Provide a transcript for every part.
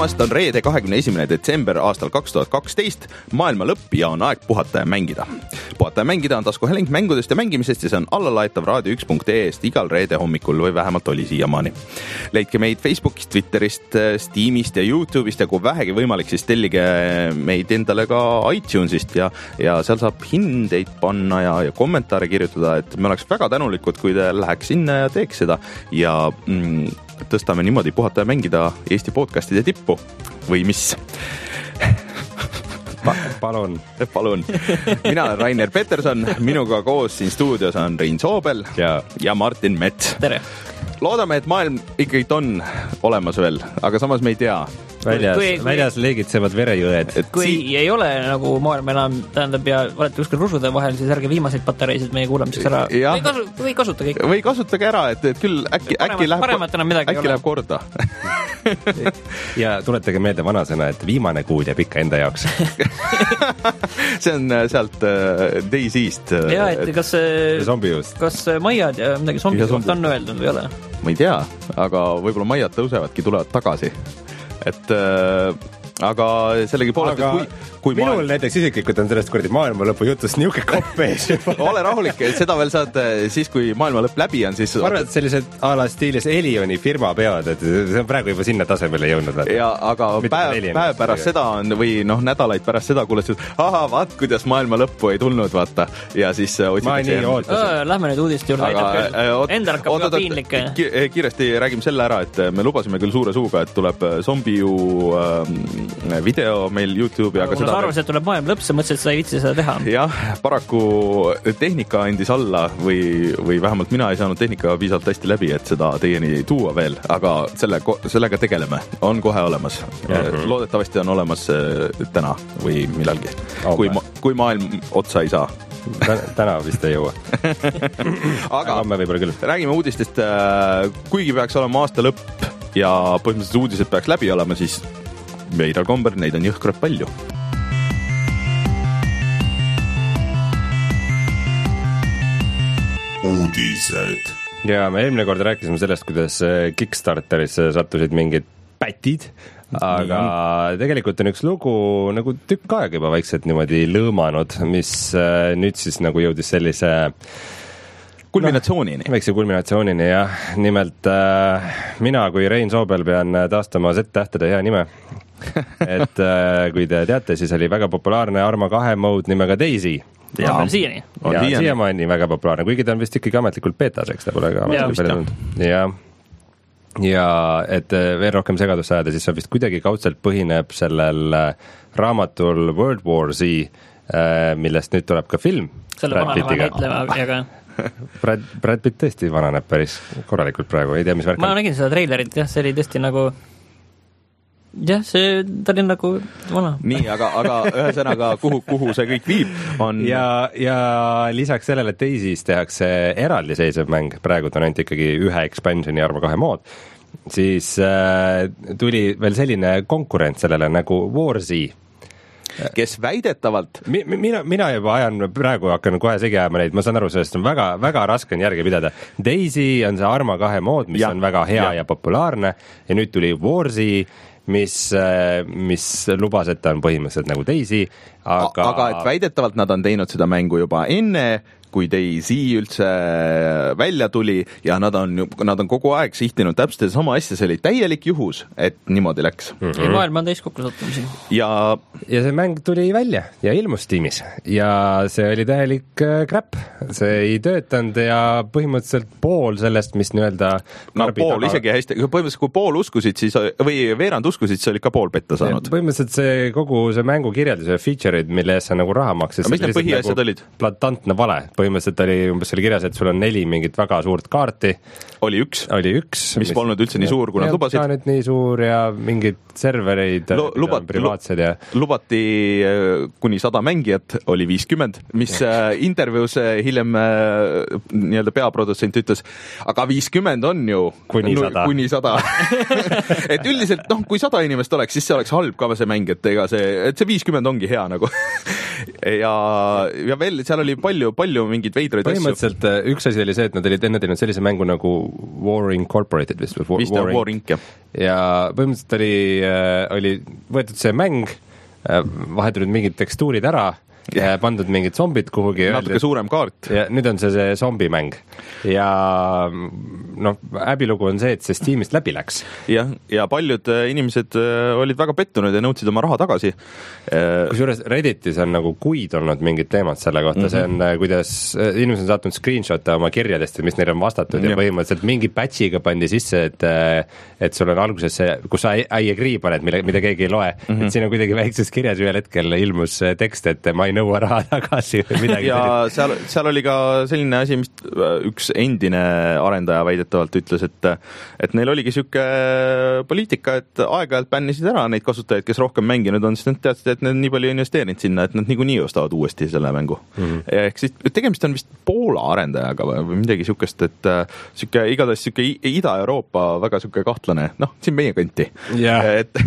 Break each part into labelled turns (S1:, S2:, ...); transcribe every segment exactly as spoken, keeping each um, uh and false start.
S1: tulemast, on reede kahekümne esimene detsember aastal kaks tuhat kaksteist, maailma lõpp ja on aeg puhata ja mängida. Puhata ja mängida on taskuhääling mängudest ja mängimisest ja see on allalaetav raadio üks punkt ee-st igal reede hommikul või vähemalt oli siiamaani. Leidke meid Facebookist, Twitterist, Steamist ja YouTube'ist ja kui vähegi võimalik, siis tellige meid endale ka iTunesist ja, ja seal saab hindeid panna ja, ja kommentaare kirjutada, et me oleks väga tänulikud, kui te läheks sinna ja teeks seda ja mm, tõstame niimoodi puhata ja mängida Eesti podcastide tippu või mis?
S2: Pa- palun.
S1: Palun. Mina olen Rainer Peterson, minuga koos siin stuudios on Rein Soobel ja, ja Martin Mets.
S3: Tere.
S1: Loodame, et maailm ikkagi on olemas veel, aga samas me ei tea.
S2: Väljas,
S3: kui, kui,
S2: väljas leegitsevad verejõed.
S3: Kui si- ei ole nagu maailm enam, tähendab, ja olete kuskil rusude vahel, siis ärge viimaseid patareisid meie kuulamiseks ära. Või, kasu, või kasutage ikka.
S1: Või kasutage ära, et, et küll äkki,
S3: paremat,
S1: äkki läheb, äkki läheb korda.
S2: Ja tuletage meelde vanasõna, et viimane kuud jääb ikka enda jaoks.
S1: See on sealt uh, Daisy'st.
S3: Ja, et kas,
S2: zombiust.
S3: kas Maiad ja midagi zombi kohta on öeldnud või ole?
S1: Ma ei tea, aga võib-olla Maiad tõusevadki, tulevad tagasi. Et äh, aga sellegi poolelt,
S2: aga
S1: et kui, kui
S2: minul
S1: maailm...
S2: näiteks isiklikult on sellest kuradi maailma lõpu jutust niuke kopp ees.
S1: Ole rahulik, seda veel saad siis, kui maailma lõpp läbi on, siis...
S2: Ma arvan, et sellised a la stiilis Elioni firma peod, et see on praegu juba sinna tasemele jõudnud.
S1: Ja, aga päev, päev pärast seda on, või noh, nädalaid pärast seda kuuled, et aha, vaat, kuidas maailma lõppu ei tulnud, vaata. Ja siis
S2: ma nii ootasin.
S3: Lähme nüüd uudist juurde, aitab küll. Endal hakkab ka piinlik.
S1: Kiiresti räägime selle ära, et me lubasime küll suure suuga, et tuleb Zombiu äh, video meil YouTube'i, aga seda...
S3: Arvasin, et tuleb maailm lõpp, sa mõtlesid, et seda ei vitsi seda teha.
S1: Jah, paraku tehnika andis alla või, või vähemalt mina ei saanud tehnika piisavalt hästi läbi, et seda teieni tuua veel, aga selle, sellega tegeleme. On kohe olemas. Mm-hmm. Loodetavasti on olemas täna või millalgi. Oh, kui, ma, kui maailm otsa ei saa.
S2: Täna vist ei jõua.
S1: Aga räägime uudistest. Kuigi peaks olema aasta lõpp ja põhimõtteliselt uudised peaks läbi olema, siis veidral komber, neid on jõhkrad palju. Uudised.
S2: Ja me eelmine kord rääkisime sellest, kuidas Kickstarteris sattusid mingid pätid, aga tegelikult on üks lugu nagu tükk aega juba vaikselt niimoodi lõõmanud, mis nüüd siis nagu jõudis sellise
S1: kulminatsioonini.
S2: No, väikse kulminatsioonini, jah. Nimelt äh, mina kui Rein Soobel pean taastama Z-tähtede hea nime. Et äh, kui te teate, siis oli väga populaarne Arma kahe mode nimega Daisy.
S3: Ja, ja siiani.
S2: Ja siiamaani väga populaarne, kuigi ta on vist ikkagi ametlikult beetas, ta pole ka ametlikult ja, ja et veel rohkem segadust sajada, siis see vist kuidagi kaudselt põhineb sellel raamatul World War Z, millest nüüd tuleb ka film.
S3: Selle vananema näitlema ja ka
S2: Brad, Brad Pitt tõesti vananeb päris korralikult praegu, ei tea, mis värk
S3: on. Ma nägin seda treilerit, jah, see oli tõesti nagu jah, see, ta oli nagu vana.
S1: Nii, aga, aga ühesõnaga, kuhu, kuhu see kõik viib on...
S2: Ja, ja lisaks sellele, et Daisys tehakse eraldiseisev mäng, praegu ta on ainult ikkagi ühe expansioni Arma kahe mood, siis äh, tuli veel selline konkurent sellele nagu War Z,
S1: kes väidetavalt
S2: Mi, mina, mina juba ajan praegu hakkan kohe segi ajama neid, ma saan aru, sellest on väga, väga raske on järgi pidada. Daisy on see Arma kahe mood, mis ja, on väga hea ja. ja populaarne ja nüüd tuli War Z, mis, mis lubas, et ta on põhimõtteliselt nagu Daisy, aga...
S1: aga et väidetavalt nad on teinud seda mängu juba enne, kui Daisy üldse välja tuli ja nad on, nad on kogu aeg sihtinud täpselt sama asja, see oli täielik juhus, et niimoodi läks.
S3: Mm-hmm. Ei, maailm on täis kokkusattumisi.
S1: Ja...
S2: ja see mäng tuli välja ja ilmus Steamis ja see oli täielik crap, see ei töötanud ja põhimõtteliselt pool sellest, mis nii-öelda
S1: no pool taga... isegi hästi, põhimõtteliselt kui pool uskusid, siis, või veerand uskusid, see oli ka pool petta saanud.
S2: Ja, põhimõtteliselt see kogu see mängu kirjeldus ja feature'id, mille eest sa nagu raha maksis.
S1: Mis need põhiasjad
S2: nagu
S1: olid?
S2: Platantne vale. Põhimõtteliselt oli umbes selle kirjas, et sul on neli mingit väga suurt kaarti.
S1: Oli üks,
S2: oli üks
S1: mis, mis polnud üldse nii suur, kui nad lubasid.
S2: Ja nüüd nii suur ja mingid servereid L- lubat, privaatsed ja...
S1: Lubati kuni sada mängijat, oli viiskümmend, mis äh, intervjuus hiljem äh, nii-öelda peaprodutsent ütles, aga viiskümmend on ju
S2: kuni sada.
S1: Kuni sada. Et üldiselt, noh, kui sada inimest oleks, siis see oleks halb ka see mäng, et ega see, et see viiskümmend ongi hea nagu. ja, ja veel seal oli palju, palju mingeid veidraid asju.
S2: Põhimõtteliselt üks asi oli see, et nad olid enne teinud sellise mängu nagu War Incorporated vist.
S1: Vist on War Inc, jah.
S2: Ja põhimõtteliselt oli, oli võetud see mäng, vahetunud mingid tekstuurid ära, ja pandud mingid zombid kuhugi.
S1: Natuke öeldi, suurem kaart.
S2: Ja nüüd on see see zombimäng. Ja noh, häbilugu on see, et see Steamist läbi läks.
S1: Ja, ja paljud inimesed olid väga pettunud ja nõudsid oma raha tagasi.
S2: Kusjuures Redditis on nagu kuid olnud mingid teemad selle kohta. Mm-hmm. See on, kuidas inimesed on saatnud screenshot'e oma kirjadest, mis neil on vastatud mm-hmm. ja põhimõtteliselt mingi patchiga pandi sisse, et, et sul on alguses see, kus sa I agree paned, mida, mida keegi ei loe. Mm-hmm. Et siin on kuidagi väikses kirjas ühel hetkel ilmus tekst, et ma ei nõua raha tagasi või midagi.
S1: Ja seal, seal oli ka selline asi, mis üks endine arendaja väidetavalt ütles, et, et neil oligi siuke poliitika, et aeg-ajalt bännisid ära neid kasutajaid, kes rohkem mänginud on, siis nad teadsid, et need nii palju investeerinud sinna, et nad niikuinii ostavad uuesti selle mängu. Mm-hmm. Ehk siis tegemist on vist Poola arendajaga või midagi siukest, et siuke, igatahes siuke Ida-Euroopa väga siuke kahtlane, noh, siin meie kanti. Yeah. Et,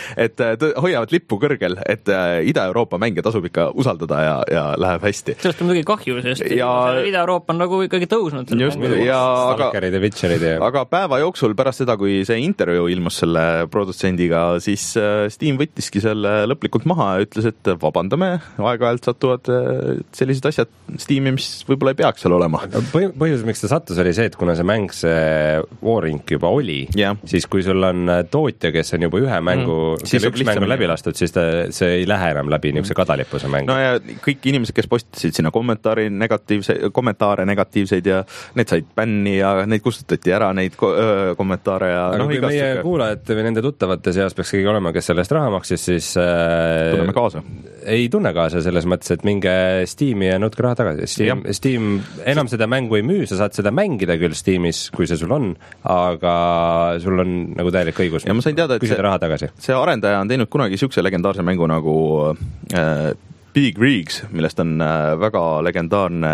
S1: et hoiavad lippu kõrgel, et Ida-Euroopa mänge tasub ikka usaldada ja, ja läheb hästi.
S3: Sellest on muidugi kahju, sest ja... Ida-Euroopa on nagu ikkagi tõusnud.
S1: Just, ja aga, aga päeva jooksul pärast seda, kui see intervjuu ilmus selle produtsendiga, siis Steam võttiski selle lõplikult maha ja ütles, et vabandame, aeg-ajalt satuvad sellised asjad Steam'i, mis võib-olla ei peaks seal olema.
S2: Põhjus, miks ta sattus, oli see, et kuna see mäng, see War Inc juba oli, yeah. siis kui sul on tootja, kes on juba ühe mängu, mm. kelle üks mäng on läbi lastud, siis ta, see ei lähe enam läbi niisuguse kadalipuse mängu.
S1: No ja kõik inimesed, kes postisid sinna kommentaari negatiivse, kommentaare negatiivseid ja need said bänni ja neid kustutati ära, neid ko- öö, kommentaare ja
S2: aga no, kui meie suke... kuulajad või nende tuttavate seas peaks keegi olema, kes sellest raha maksis, siis äh,
S1: tunneme kaasa.
S2: Ei tunne kaasa selles mõttes, et minge Steam'i ja nõudke raha tagasi. Steam, Steam enam seda mängu ei müü, sa saad seda mängida küll Steam'is, kui see sul on, aga sul on nagu täielik õigus.
S1: Ja ma sain teada, et
S2: see, raha tagasi.
S1: See arendaja on teinud kunagi siukse legendaarse mängu nagu äh, Big Rigs, millest on väga legendaarne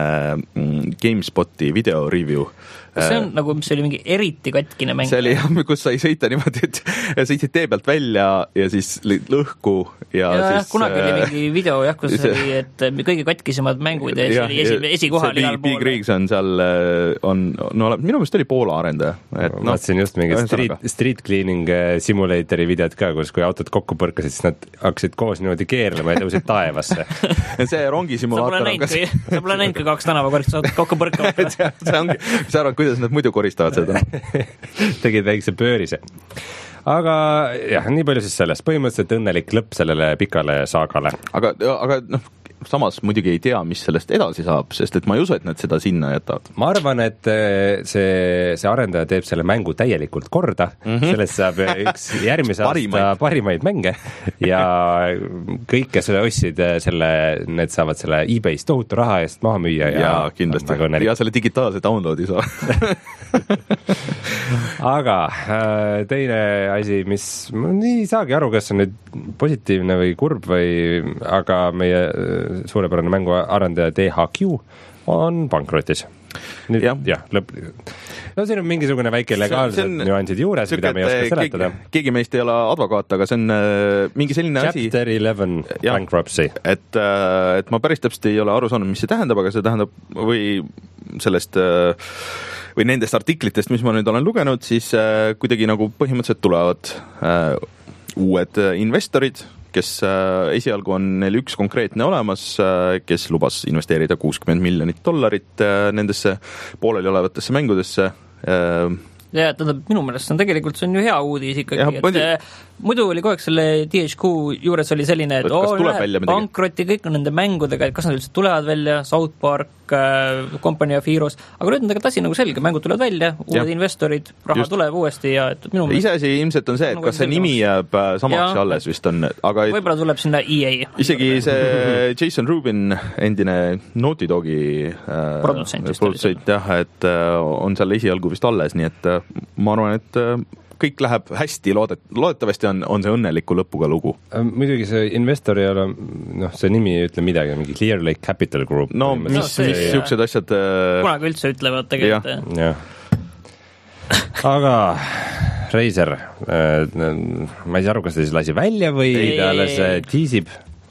S1: GameSpoti video review.
S3: See on nagu, mis oli mingi eriti katkine mäng.
S1: See oli jah, kus sai sõita niimoodi, et sõitsid tee pealt välja ja siis lõhku ja, ja siis...
S3: kunagi oli mingi video jah, kus see... oli, et kõige katkisemad mängud ja, ja siis oli esikohal igal pool.
S1: Big Rigs on seal, on, no minu meelest oli Poola arendaja.
S2: Et, no, vaatasin just mingi street, street cleaning simulatori videot ka, kus kui autod kokku põrkasid, siis nad hakkasid koos niimoodi keerlema ja tõusid taevasse.
S1: See rongisimulaator on kas...
S3: Sa pole näinud ka kaks tänavakorist kokku põrkama.
S1: See ongi, see arvad, kuidas nad muidu koristavad seda.
S2: Tegid väikse pöörise. Aga jah, nii palju siis sellest. Põhimõtteliselt õnnelik lõpp sellele pikale saagale.
S1: Aga, aga noh, samas muidugi ei tea, mis sellest edasi saab, sest et ma ei usu, et nad seda sinna jätavad.
S2: Ma arvan, et see, see arendaja teeb selle mängu täielikult korda, mm-hmm. sellest saab üks järgmise aasta parimaid mänge ja kõik, kes ostsid selle, need saavad selle eBay's tohutu raha eest maha müüa.
S1: Ja, ja kindlasti. Ja selle digitaalse downloadi saa.
S2: Aga teine asi, mis nii saagi aru, kas on nüüd positiivne või kurb või, aga meie suurepärane mängu arendaja D H Q on pankrotis. Nüüd, jah, jah lõpp... No siin on mingisugune väike legaalsed on, nüansid juures, mida me ei oska seletada.
S1: Keegi, keegi meist ei ole advokaat, aga see on äh, mingi selline
S2: Chapter
S1: asi...
S2: Chapter eleven ja, bankruptcy.
S1: Et, äh, et ma päris täpselt ei ole aru saanud, mis see tähendab, aga see tähendab või sellest... Äh, või nendest artiklitest, mis ma nüüd olen lugenud, siis äh, kuidagi nagu põhimõtteliselt tulevad äh, uued investorid, kes äh, esialgu on neil üks konkreetne olemas, äh, kes lubas investeerida kuuskümmend miljonit dollarit äh, nendesse pooleli olevatesse mängudesse. Äh,
S3: ja, tähendab, minu meelest see on tegelikult, see on ju hea uudis ikkagi, ja, et mõni... muidu oli kogu aeg selle D H Q juures oli selline, et, et oo, läheb pankrotti kõik nende mängudega, et kas nad üldse tulevad välja, South Park, Company of Heroes, aga nüüd on tegelikult asi nagu selge, mängud tulevad välja, uued ja. investorid, raha Just. tuleb uuesti ja et minu
S1: meelest... Iseasi ilmselt on see, et kas see selge. Nimi jääb samaks ja. alles vist on, aga...
S3: Võib-olla tuleb sinna E A.
S1: Isegi see Jason Rubin, endine Naughty Dogi
S3: produtsent,
S1: produtsent jah, et on seal esialgu vist alles, nii et ma arvan, et kõik läheb hästi, loodet, loodetavasti on, on see õnneliku lõpuga lugu.
S2: Muidugi see investor ei ole, noh, see nimi ei ütle midagi, mingi Clear Lake Capital Group.
S1: No, mis, no, mis siuksed asjad...
S3: Kunagi üldse ütlevad tegelikult.
S2: Ja. Aga Razer, ma ei saa aru, kas ta siis lasi välja või ei, ta alles tiisib?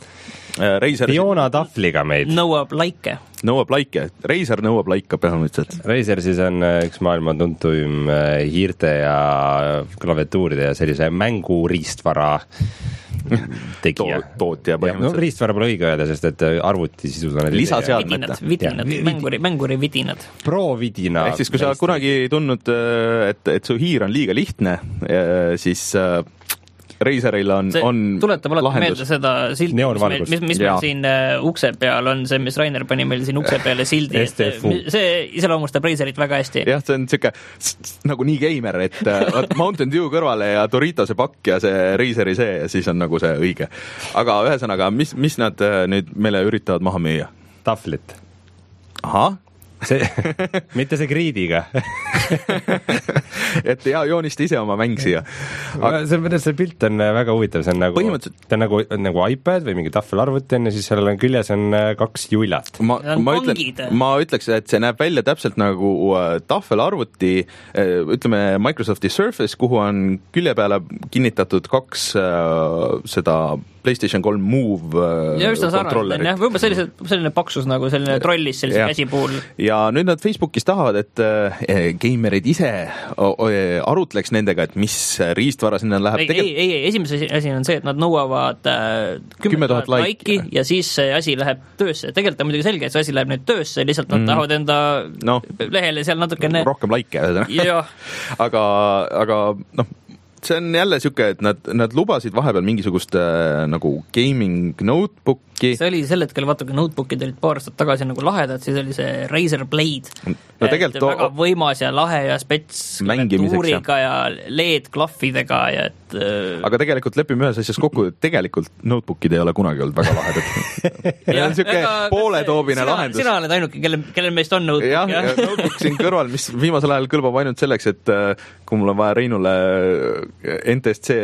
S1: Razer
S2: Fiona tahvliga meid.
S3: Nõuab laike.
S1: Nõuab laike. Razer nõuab laika põhimõtteliselt.
S2: Razer siis on üks maailma tuntuim hiirte ja klaviatuuride ja sellise mänguriistvara tegija.
S1: Tootja
S2: põhimõtteliselt. No, riistvara pole õige öelda, sest et arvuti sisus on
S1: lisaseadmete.
S3: Vidinad, vidinad, mänguri, mänguri vidinad.
S2: Pro-vidina.
S1: Ehk siis, kui sa kunagi tundnud, et, et su hiir on liiga lihtne, siis Razeril on,
S3: see
S1: on
S3: tuletab alati
S1: lahendus.
S3: Meelde seda silti, mis, meil, mis, mis meil siin uh, ukse peal on, see, mis Rainer pani meil siin ukse peale sildi, et see iseloomustab Razerit väga hästi.
S1: Jah, see on siuke nagu nii geimer, et uh, Mountain Dew kõrvale ja Doritose pakk ja see Razeri see ja siis on nagu see õige. Aga ühesõnaga, mis, mis nad uh, nüüd meile üritavad maha müüa?
S2: Tahvlit.
S1: Ahah.
S2: See, mitte see kriidiga.
S1: et ja joonista ise oma mäng siia.
S2: Aga... See, see pilt on väga huvitav, see on nagu, ta on nagu, nagu iPad või mingi tahvelarvuti on ja siis sellel on küljes on kaks juilat.
S1: Ma, ma, ütlen, ma ütleks, et see näeb välja täpselt nagu tahvelarvuti, ütleme Microsofti Surface, kuhu on külje peale kinnitatud kaks äh, seda PlayStation kolm Move ja kontrollerit.
S3: Ja võib-olla sellise, selline paksus nagu selline trollis sellise ja. Käsi puhul.
S1: Ja nüüd nad Facebookis tahavad, et äh, gamerid ise arutleks nendega, et mis riistvara sinna läheb.
S3: Ei, Tegel... ei, ei, esimese asi on see, et nad nõuavad äh, kümme tuhat laiki ja siis see asi läheb töösse. Tegelikult on muidugi selge, et see asi läheb nüüd töösse, lihtsalt nad mm. tahavad enda no, lehele seal natukene
S1: rohkem laike. aga, aga noh, see on jälle siuke, et nad, nad lubasid vahepeal mingisugust äh, nagu gaming notebooki.
S3: See oli sel hetkel, vaata, kui notebookid olid paar aastat tagasi nagu lahedad, siis oli see Razer Blade.
S1: No, tegelikult
S3: väga võimas ja lahe ja spets tuuriga ja L E D-klahvidega ja et äh...
S1: aga tegelikult lepime ühes asjas kokku, et tegelikult notebookid ei ole kunagi olnud väga lahedad. ja on siuke pooletoobine
S3: sina,
S1: lahendus.
S3: Sina oled ainuke, kellel, kellel meist on notebook.
S1: jah, ja notebook siin kõrval, mis viimasel ajal kõlbab ainult selleks, et kui mul on vaja Reinule N T S C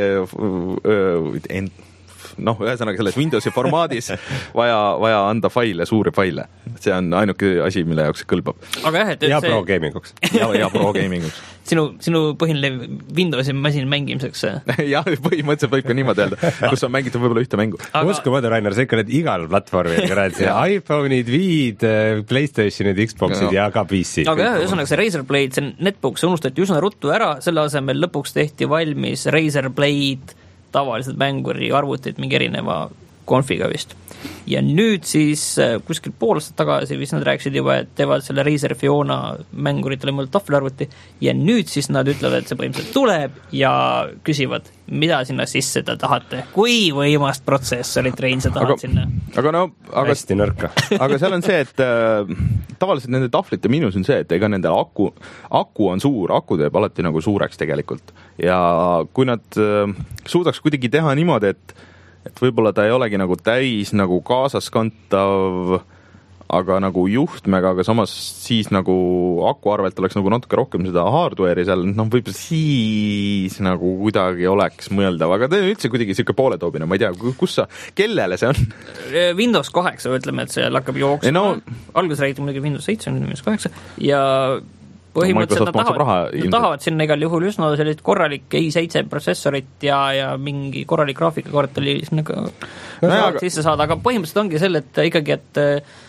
S1: N, noh, ühesõnaga selles Windowsi formaadis vaja, vaja anda faile, suuri faile. See on ainuke asi, mille jaoks kõlbab.
S3: Aga jah, et
S2: ja
S3: see...
S2: pro gaminguks.
S1: ja, ja pro gaminguks.
S3: Sinu, sinu põhiline Windowsi masin mängimiseks.
S1: jah, põhimõtteliselt võib ka niimoodi öelda, kus on mängitud võib-olla ühte mängu.
S2: Aga... Usku mõdu, Rainer, sa ikka oled igal platvormil, iPhone'id, Viid, PlayStationid, Xboxid ja. ja ka P C.
S3: Aga jah, ühesõnaga see Razer Blade, see netbook, see unustati üsna ruttu ära, selle asemel lõpuks tehti valmis Razer Blade tavaliselt mänguri arvutid mingi erineva konfiga vist. Ja nüüd siis kuskil pool aastat tagasi vist nad rääkisid juba, et teevad selle Razer Fiona mänguritele mõeldud tahvelarvuti ja nüüd siis nad ütlevad, et see põhimõtteliselt tuleb ja küsivad, mida sinna sisse te tahate, kui võimast protsessorit Rein sa tahad aga, sinna.
S1: Aga no, aga,
S2: hästi nõrka.
S1: aga seal on see, et äh, tavaliselt nende tahvlite miinus on see, et ega nende aku, aku on suur, aku teeb alati nagu suureks tegelikult ja kui nad äh, suudaks kuidagi teha niimoodi, et et võib-olla ta ei olegi nagu täis nagu kaasaskantav, aga nagu juhtmega, aga samas siis nagu aku arvelt oleks nagu natuke rohkem seda hardware'i seal, noh võib siis nagu kuidagi oleks mõeldav, aga ta on üldse kuidagi siuke pooletoobine, ma ei tea, kus sa, kellele see on?
S3: Windows kaheksa, ütleme, et see hakkab jooksma, no, alguses räägiti muidugi Windows seitse, Windows kaheksa ja põhimõtteliselt nad tahavad, raha, nad tahavad sinna igal juhul just no sellist korralik i seitse protsessorit ja, ja mingi korralik graafikakaart oli sinna ka no, aga... sisse saada, aga põhimõtteliselt ongi selle, et ikkagi, et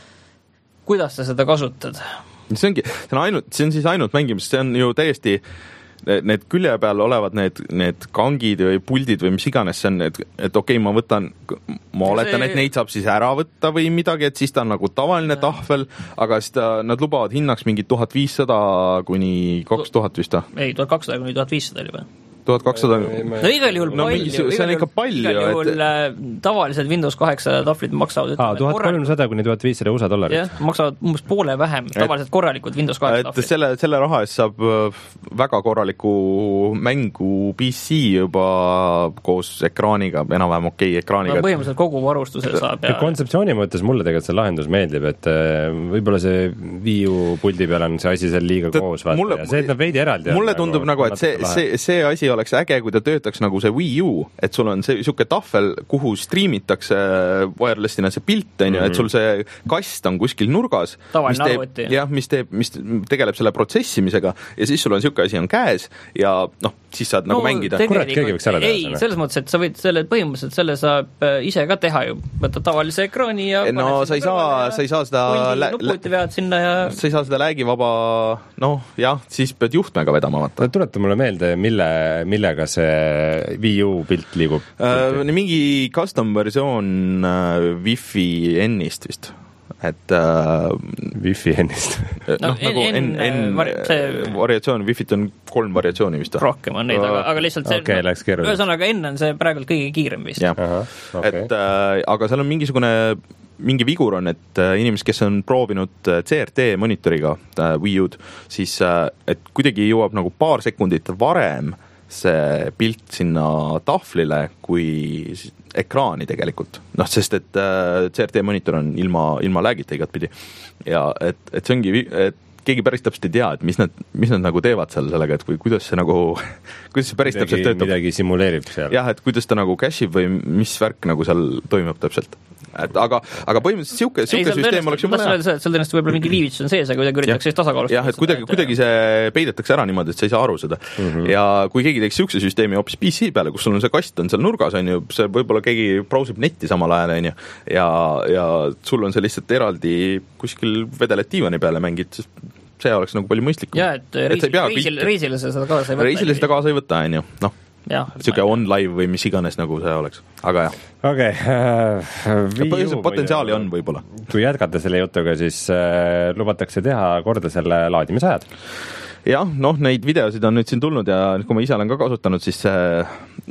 S3: kuidas sa seda kasutad?
S1: See ongi, see on ainult, see on siis ainult mängimist, see on ju täiesti need külje peal olevad need, need kangid või puldid või mis iganes see on, et, et okei okay,, ma võtan, ma oletan, et neid saab siis ära võtta või midagi, et siis ta on nagu tavaline ja. Tahvel, aga siis ta, nad lubavad hinnaks mingi tuhat viissada kuni kaks tuhat vist.
S3: Ei, tuhat kakssada kuni tuhat viissada oli või?
S1: tuhat kakssada
S3: No igal juhul
S1: no, palju. See on ikka palju.
S3: Igal juhul et... tavalised Windows kaheksa tahvlid maksavad
S2: Aa, tuhat kolmsada kuni tuhat viissada U S A dollarit.
S3: Jah, maksavad umbes poole vähem, tavaliselt korralikud Windows kaheksa tahvlid.
S1: Selle, selle raha eest saab väga korraliku mängu P C juba koos ekraaniga, enam-vähem okei okay ekraaniga.
S3: No, põhimõtteliselt kogu varustuse saab.
S2: Ja... Kontseptsiooni mõttes mulle tegelikult see lahendus meeldib, et võib-olla see Wii U puldi peal on see asi seal liiga Tõt, koos. Vaata, mulle, ja see, et nad veidi eraldi
S1: mulle on, tundub nagu, et see, see, see asi oleks äge, kui ta töötaks nagu see Wii U, et sul on see siuke tahvel, kuhu striimitakse wirelessina see pilt, on ju, et sul see kast on kuskil nurgas, mis teeb, jah, mis teeb, mis tegeleb selle protsessimisega ja siis sul on siuke asi on käes ja noh, siis saad no, nagu mängida.
S2: Kurat, keegi võiks selle teha.
S3: Ei, selles mõttes, et sa võid selle, põhimõtteliselt selle saab ise ka teha ju, võtta tavalise ekraani ja
S1: no sa ei saa, sa ei saa seda
S3: lä- nuputi vead sinna ja
S1: sa ei saa seda läägivaba, noh jah, siis pead juhtmega vedama vaata.
S2: Tuleta mulle meelde, mille, millega see Wii U pilt liigub?
S1: Uh, mingi custom versioon uh, Wi-Fi N-ist vist. Et uh,
S2: Wi-Fi N-ist
S1: no, noh, nagu N, N vari- see... variatsioon, Wi-Fit on kolm variatsiooni vist.
S3: Rohkem on neid, aga, aga lihtsalt see
S2: okay, läks keeruline.
S3: Ühesõnaga N on see praegult kõige kiirem vist.
S1: Aha, okay. Et uh, aga seal on mingisugune mingi vigur on, et uh, inimesed, kes on proovinud C R T monitoriga uh, Wii U-d, siis uh, et kuidagi jõuab nagu paar sekundit varem see pilt sinna tahvlile kui ekraani tegelikult. Noh, sest et äh, C R T monitor on ilma, ilma läägita igat pidi. Ja et, et see ongi, et keegi päris täpselt ei tea, et mis nad, mis nad nagu teevad seal sellega, et kui, kuidas see nagu, kuidas see päris midagi, täpselt töötab.
S2: Midagi simuleerib seal.
S1: Jah, et kuidas ta nagu cashib või mis värk nagu seal toimub täpselt. Et aga, aga põhimõtteliselt siuke, siuke süsteem oleks ju mõne...
S3: Seal tõenäoliselt võib-olla mingi viivitus on sees, aga kuidagi üritatakse tasakaalustada.
S1: Jah, et kuidagi, kuidagi see peidetakse ära niimoodi, et sa ei saa aru seda. Mm-hmm. Ja kui keegi teeks siukse süsteemi hoopis P C peale, kus sul on see kast on seal nurgas, on ju, see võib-olla keegi browsib netti samal ajal, on ju, ja, ja sul on see lihtsalt eraldi kuskil vedeled diivani peale mängid, see oleks nagu palju mõistlikum.
S3: Ja, et, et reisi, reisil, reisile seda kaasa ei võtta.
S1: Reisile seda kaasa ei võtta, on ju, noh. Siuke on live või mis iganes nagu see oleks, aga jah.
S2: Okei. Okay. Uh,
S1: potentsiaali on võib-olla.
S2: Kui jätkata selle jutuga, siis uh, lubatakse teha korda selle laadimisajad.
S1: Jah, noh, neid videosid on nüüd siin tulnud ja kui ma ise olen ka kasutanud, siis see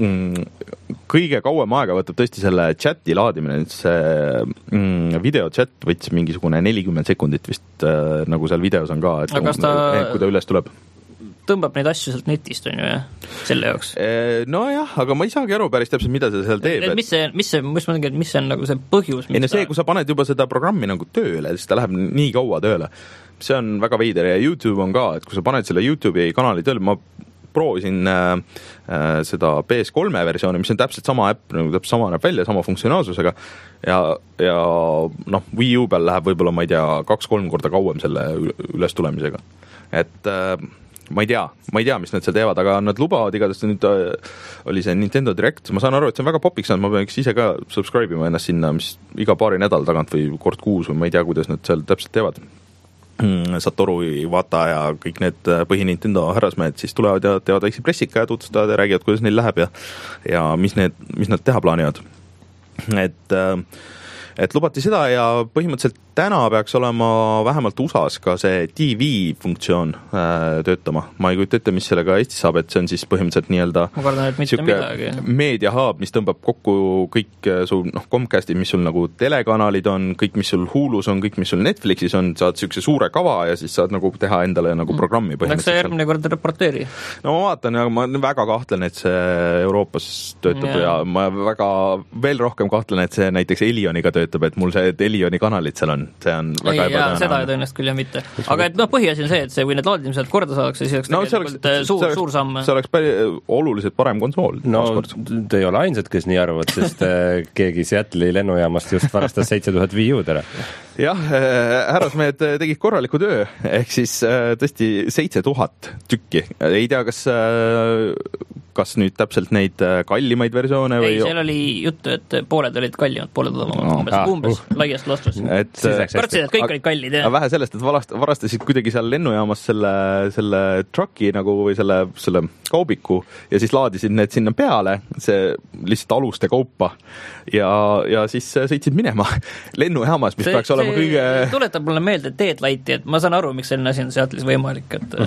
S1: mm, kõige kauem aega võtab tõesti selle chati laadimine, see mm, videochat võttis mingisugune nelikümmend sekundit vist, äh, nagu seal videos on ka, et
S3: aga kas ta...
S1: kui ta üles tuleb.
S3: Tõmbab neid asju sealt netist, on ju, selle jaoks?
S1: No jah, aga ma ei saagi aru päris täpselt, mida see seal teeb.
S3: Mis see, mis see, mis, mõtlengi, mis see on nagu see põhjus?
S1: Ei no see, kui sa paned juba seda programmi nagu tööle, siis ta läheb nii kaua tööle. See on väga veider ja YouTube on ka, et kui sa paned selle YouTube'i kanali tööle, ma proovisin äh, seda P S kolme versiooni, mis on täpselt sama äpp, nagu täpselt sama näeb välja, sama funktsionaalsusega ja, ja noh, Wii U peal läheb võib-olla, ma ei tea, kaks-kolm korda kauem selle üles tulemisega. Et äh, ma ei tea, ma ei tea, mis nad seal teevad, aga nad lubavad igatahes nüüd oli see Nintendo Direct, ma saan aru, et see on väga popiks, ma peaks ise ka subscribe ima ennast sinna, mis iga paari nädal tagant või kord kuus või ma ei tea, kuidas nad seal täpselt teevad. Satoru Iwata ja kõik need põhi Nintendo härrasmehed siis tulevad ja teevad väikse pressika ja tutvustavad ja räägivad, kuidas neil läheb ja, ja mis, need, mis nad teha plaanivad. Et et lubati seda ja põhimõtteliselt täna peaks olema vähemalt U S A-s ka see T V-funktsioon äh, töötama. Ma ei kujuta ette, mis sellega Eestis saab, et see on siis põhimõtteliselt nii-öelda meediahub, mis tõmbab kokku kõik su noh, Comcastid, mis sul nagu telekanalid on, kõik, mis sul Hulus on, kõik, mis sul Netflixis on, saad siukse suure kava ja siis saad nagu teha endale nagu programmi põhimõtteliselt.
S3: Läks see järgmine kord reporteeri?
S1: No ma vaatan ja ma väga kahtlen, et see Euroopas töötab ja, ja ma väga veel rohkem kahtlen, et see näiteks Elioniga töötab, et mul see Elioni kanalid seal on. See on väga
S3: ei, jaa, seda ju tõenäoliselt küll ja mitte. Aga et noh, põhiasi on see, et see, kui need laadimised korda saadakse, siis oleks no, tegelikult oleks, suur, suur samm.
S1: See oleks päri, oluliselt parem konsool.
S2: No, te ei ole ainsad, kes nii arvad, sest keegi Seattle'i lennujaamast just varastas seitse tuhat Wii U-d ära.
S1: Jah, härrasmehed tegid korraliku töö, ehk siis tõesti seitse tuhat tükki. Ei tea, kas, kas nüüd täpselt neid kallimaid versioone või...
S3: Ei, seal oli juttu, et pooled olid kallimad, pooled odavamad, no, umbes, ah, umbes uh. laiast lastus. Kartsid, et kõik olid kallid, jah.
S1: Vähe sellest, et valast, varastasid kuidagi seal lennujaamas selle, selle trucki nagu või selle, selle kaubiku ja siis laadisid need sinna peale, see lihtsalt aluste kaupa ja, ja siis sõitsid minema lennujaamas, mis see, peaks olema kõige...
S3: Tuletab mulle meelde Deadlighti, et ma saan aru, miks selline asi on Seattle'is võimalik, et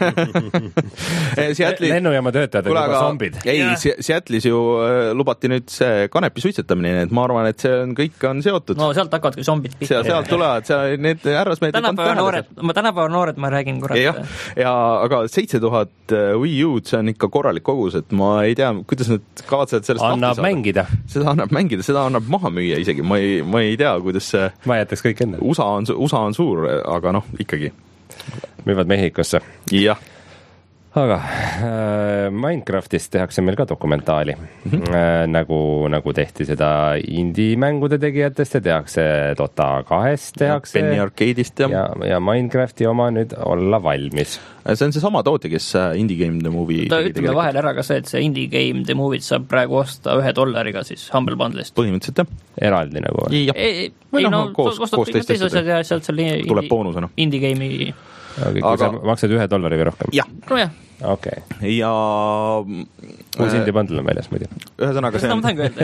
S2: Seattle'i... lennujaama töötajad on juba zombid.
S1: Ei, Seattle'is ju lubati nüüd see kanepi suitsetamine, et ma arvan, et see on, kõik on seotud.
S3: No sealt hakkavad küll zombid pihta.
S1: Sealt tulevad, seal need härrasmehed...
S3: Tänapäeva noored, ma tänapäeva noored ma räägin kurat.
S1: Ja, ja aga seitse tuhat Wii U-d, see on ikka korralik kogus, et ma ei tea, kuidas nad kavatsevad sellest
S2: annab mängida.
S1: Seda annab mängida, seda annab maha müüa isegi, ma ei, ma ei tea, kuidas see...
S2: Ma jätaks kõik enne.
S1: U S A on, U S A on suur, aga noh, ikkagi.
S2: Müüvad Mehhikosse.
S1: Jah.
S2: aga äh, Minecraftist tehakse meil ka dokumentaali mm, -hmm. äh, nagu, nagu tehti seda indie-mängude tegijatest ja tehakse Dota kahest tehakse.
S1: Penny Arcade'ist ja.
S2: ja. Ja Minecrafti oma nüüd olla valmis.
S1: See on see sama tootja, kes Indie Game The Movie
S3: ta ütleme vahel ära ka see, et see Indie Game The Movie saab praegu osta ühe dollariga siis Humble Bundle'ist.
S1: Põhimõtteliselt jah.
S2: Eraldi nagu.
S3: Ei, ei, ei no, no koos, koos teist asjad ja sealt selle
S1: tuleb boonusena.
S3: Indie Game'i
S2: okay, kui aga... sa maksad ühe dollari või rohkem?
S1: jah.
S3: No jah.
S2: okei okay.
S1: ja
S2: uus Indie Bundle on väljas muidu.
S1: Ühesõnaga see on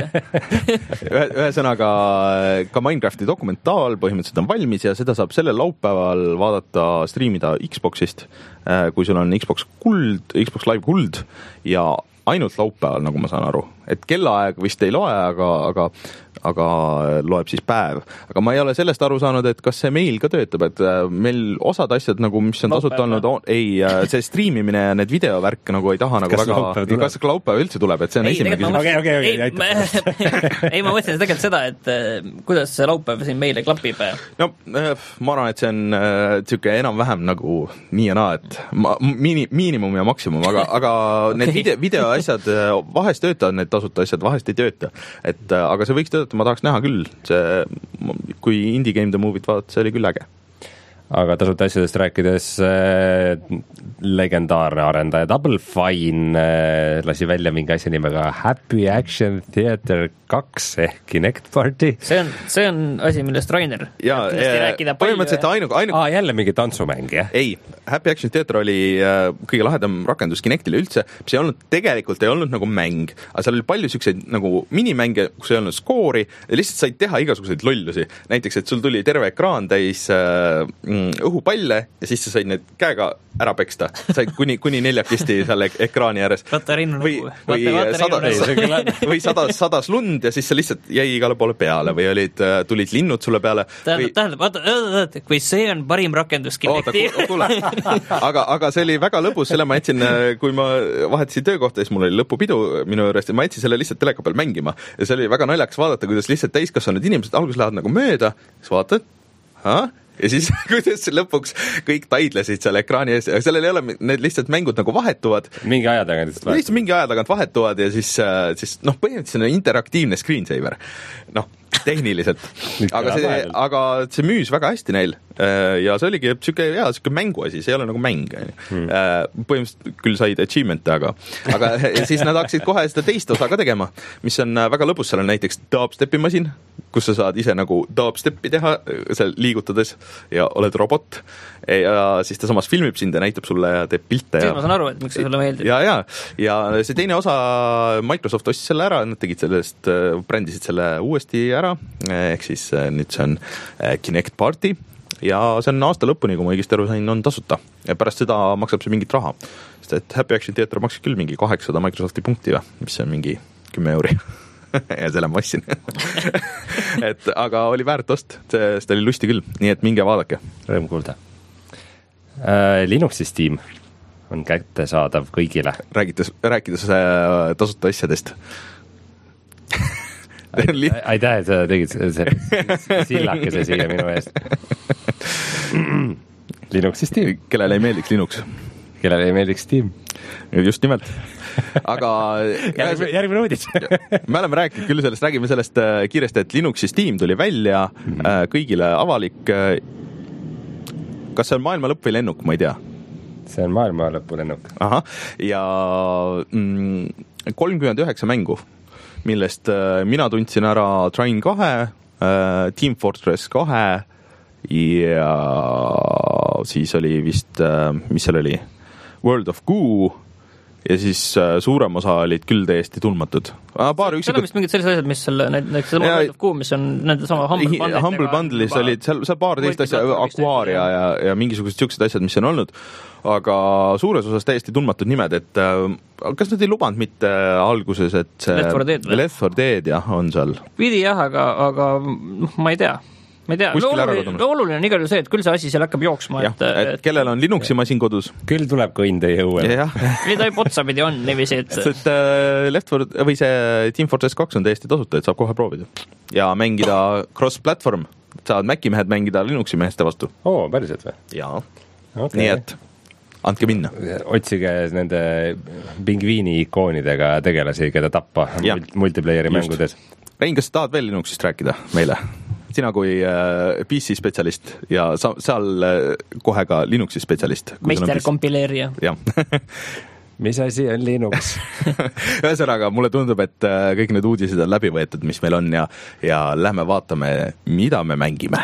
S1: ühe, ühesõnaga ka Minecrafti dokumentaal põhimõtteliselt on valmis ja seda saab sellel laupäeval vaadata, striimida Xboxist, kui sul on Xbox Kuld, Xbox Live Kuld ja ainult laupäeval, nagu ma saan aru, et kellaaeg vist ei loe, aga, aga aga loeb siis päev. Aga ma ei ole sellest aru saanud, et kas see meil ka töötab, et meil osad asjad, nagu, mis on tasuta olnud, on, ei, see striimimine ja need videovärk nagu ei taha nagu kas väga, kas laupäev üldse tuleb, et see on ei, esimene küsimus.
S2: Okei, okei,
S3: okei, ei, ma mõtlesin tegelikult seda, et kuidas see laupäev siin meile klapib.
S1: No, ma arvan, et see on tšuke enam-vähem nagu nii ja naa, et ma, miini, miinimum ja maksimum, aga, aga need video, videoasjad vahest töötavad, need tasuta asjad vahest ei tööta, et aga see võiks töötada, ma tahaks näha küll, see, kui Indie Game The Movie't vaadata, see oli küll äge.
S2: Aga tasuta asjadest rääkides äh, legendaarne arendaja Double Fine äh, lasi välja mingi asja nimega Happy Action Theater kaks ehk Kinect Party.
S3: See on, see on asi, millest Rainer
S1: ja, põhimõtteliselt ainu, ainu...
S2: Aa, jälle mingi tantsumäng, jah?
S1: Ei, Happy Action Theater oli äh, kõige lahedam rakendus Kinectile üldse, mis ei olnud, tegelikult ei olnud nagu mäng, aga seal oli palju siukseid nagu minimänge, kus ei olnud skoori ja lihtsalt said teha igasuguseid lollusi. Näiteks, et sul tuli terve ekraan täis äh, õhupalle ja siis sa said need käega ära peksta. Said kuni, kuni neljakesti seal ekraani ääres. või, või, sadas, või sadas, sadas lund ja siis see lihtsalt jäi igale poole peale või olid, tulid linnud sulle peale.
S3: Tähendab, või... tähendab, oota, kui see on parim rakendus Kinecti.
S1: aga, aga see oli väga lõbus, selle ma jätsin, kui ma vahetasin töökohta, siis mul oli lõpupidu minu juures ja ma jätsin selle lihtsalt teleka peal mängima ja see oli väga naljakas vaadata, kuidas lihtsalt täiskasvanud inimesed alguses lähevad nagu mööda, siis vaatad, ha? Ja siis kuidas lõpuks kõik taidlesid seal ekraani ees, sellel ei ole, need lihtsalt mängud nagu vahetuvad.
S2: Mingi aja tagant vahetuvad.
S1: Lihtsalt mingi aja tagant vahetuvad ja siis, siis noh, põhimõtteliselt on interaktiivne screensaver. Noh, tehniliselt. aga, see, aga see müüs väga hästi neil ja see oligi siuke, jaa, siuke mänguasi, see ei ole nagu mäng. Hmm. Põhimõtteliselt küll said achievement'e, aga, aga ja siis nad hakkasid kohe seda teist osa ka tegema, mis on väga lõbus, seal on näiteks dubstepi masin, kus sa saad ise nagu dubstepi teha, seal liigutades ja oled robot ja siis ta samas filmib sind ja näitab sulle ja teeb pilte.
S3: Siis
S1: ja...
S3: ma saan aru, et miks see sulle meeldib.
S1: Ja, ja, ja see teine osa Microsoft ostis selle ära, nad tegid sellest, brändisid selle uuesti ära, ehk siis nüüd see on Kinect Party ja see on aasta lõpuni, kui ma õigesti aru sain, on tasuta ja pärast seda maksab see mingit raha, sest et Happy Action Theater maksis küll mingi kaheksasada Microsofti punkti või, mis on mingi kümme euri ja selle ma ostsin et aga oli väärt ost, sest oli lusti küll, nii et minge vaadake.
S2: Rõõm kuulda. Äh, Linuxi Steam on kättesaadav kõigile.
S1: Räägides, rääkides tasuta asjadest.
S2: Aitäh, et sa tegid see sillakese siia minu eest. Linuxi Steam.
S1: Kellele ei meeldiks Linux?
S2: Kellele ei meeldiks Steam?
S1: Just nimelt. Aga
S2: järgmine, järgmine uudis.
S1: Me oleme rääkinud küll sellest, räägime sellest kiiresti, et Linuxi Steam tuli välja mm-hmm. kõigile avalik. Kas see on maailma lõpp või lennuk, ma ei tea.
S2: See on maailma lõpu lennuk.
S1: Aha, ja kolmkümmend üheksa mängu, millest mina tundsin ära Train kahe, Team Fortress kahe ja siis oli vist, mis seal oli, World of Goo ja siis suurem osa olid küll täiesti tundmatud. Paar üksikut... Seal on vist mingid sellised asjad, mis selle, näiteks selle World of Goo, mis on nende sama Humble Bundle. Humble Bundle'is olid seal, seal paar teist asja, Aquaria ja, ja mingisugused siuksed asjad, mis on olnud, aga suures osas täiesti tundmatud nimed, et kas nad ei lubanud mitte alguses, et see
S3: Left four Dead,
S1: Left four Dead jah, on seal.
S3: Vidi jah, aga, aga ma ei tea. Ma ei tea, oluline, oluline on igal juhul see, et küll see asi seal hakkab jooksma.
S1: Ja, et, et, et kellel on Linuxi masin kodus?
S2: Küll tuleb kõinde jõue.
S3: Nii ta otsapidi on, niiviisi, et...
S1: et Left four, või see Team Fortress kaks on täiesti tasuta, et saab kohe proovida. Ja mängida cross-platform. Saavad Maci mehed mängida Linuxi meheste vastu.
S2: Oo, päriselt või?
S1: Jaa. Okay. Nii et andke minna.
S2: Otsige nende pingviini ikoonidega tegelasi, keda tappa ja. multiplayeri Just. mängudes.
S1: Rein, kas tahad veel Linuxist rääkida meile? Sina kui P C spetsialist ja sa, seal kohe ka Linuxi spetsialist.
S3: Meister kompileerija.
S1: Jah.
S2: Mis asi on Linux?
S1: Ühesõnaga, mulle tundub, et kõik need uudised on läbi võetud, mis meil on ja, ja lähme vaatame, mida me mängime.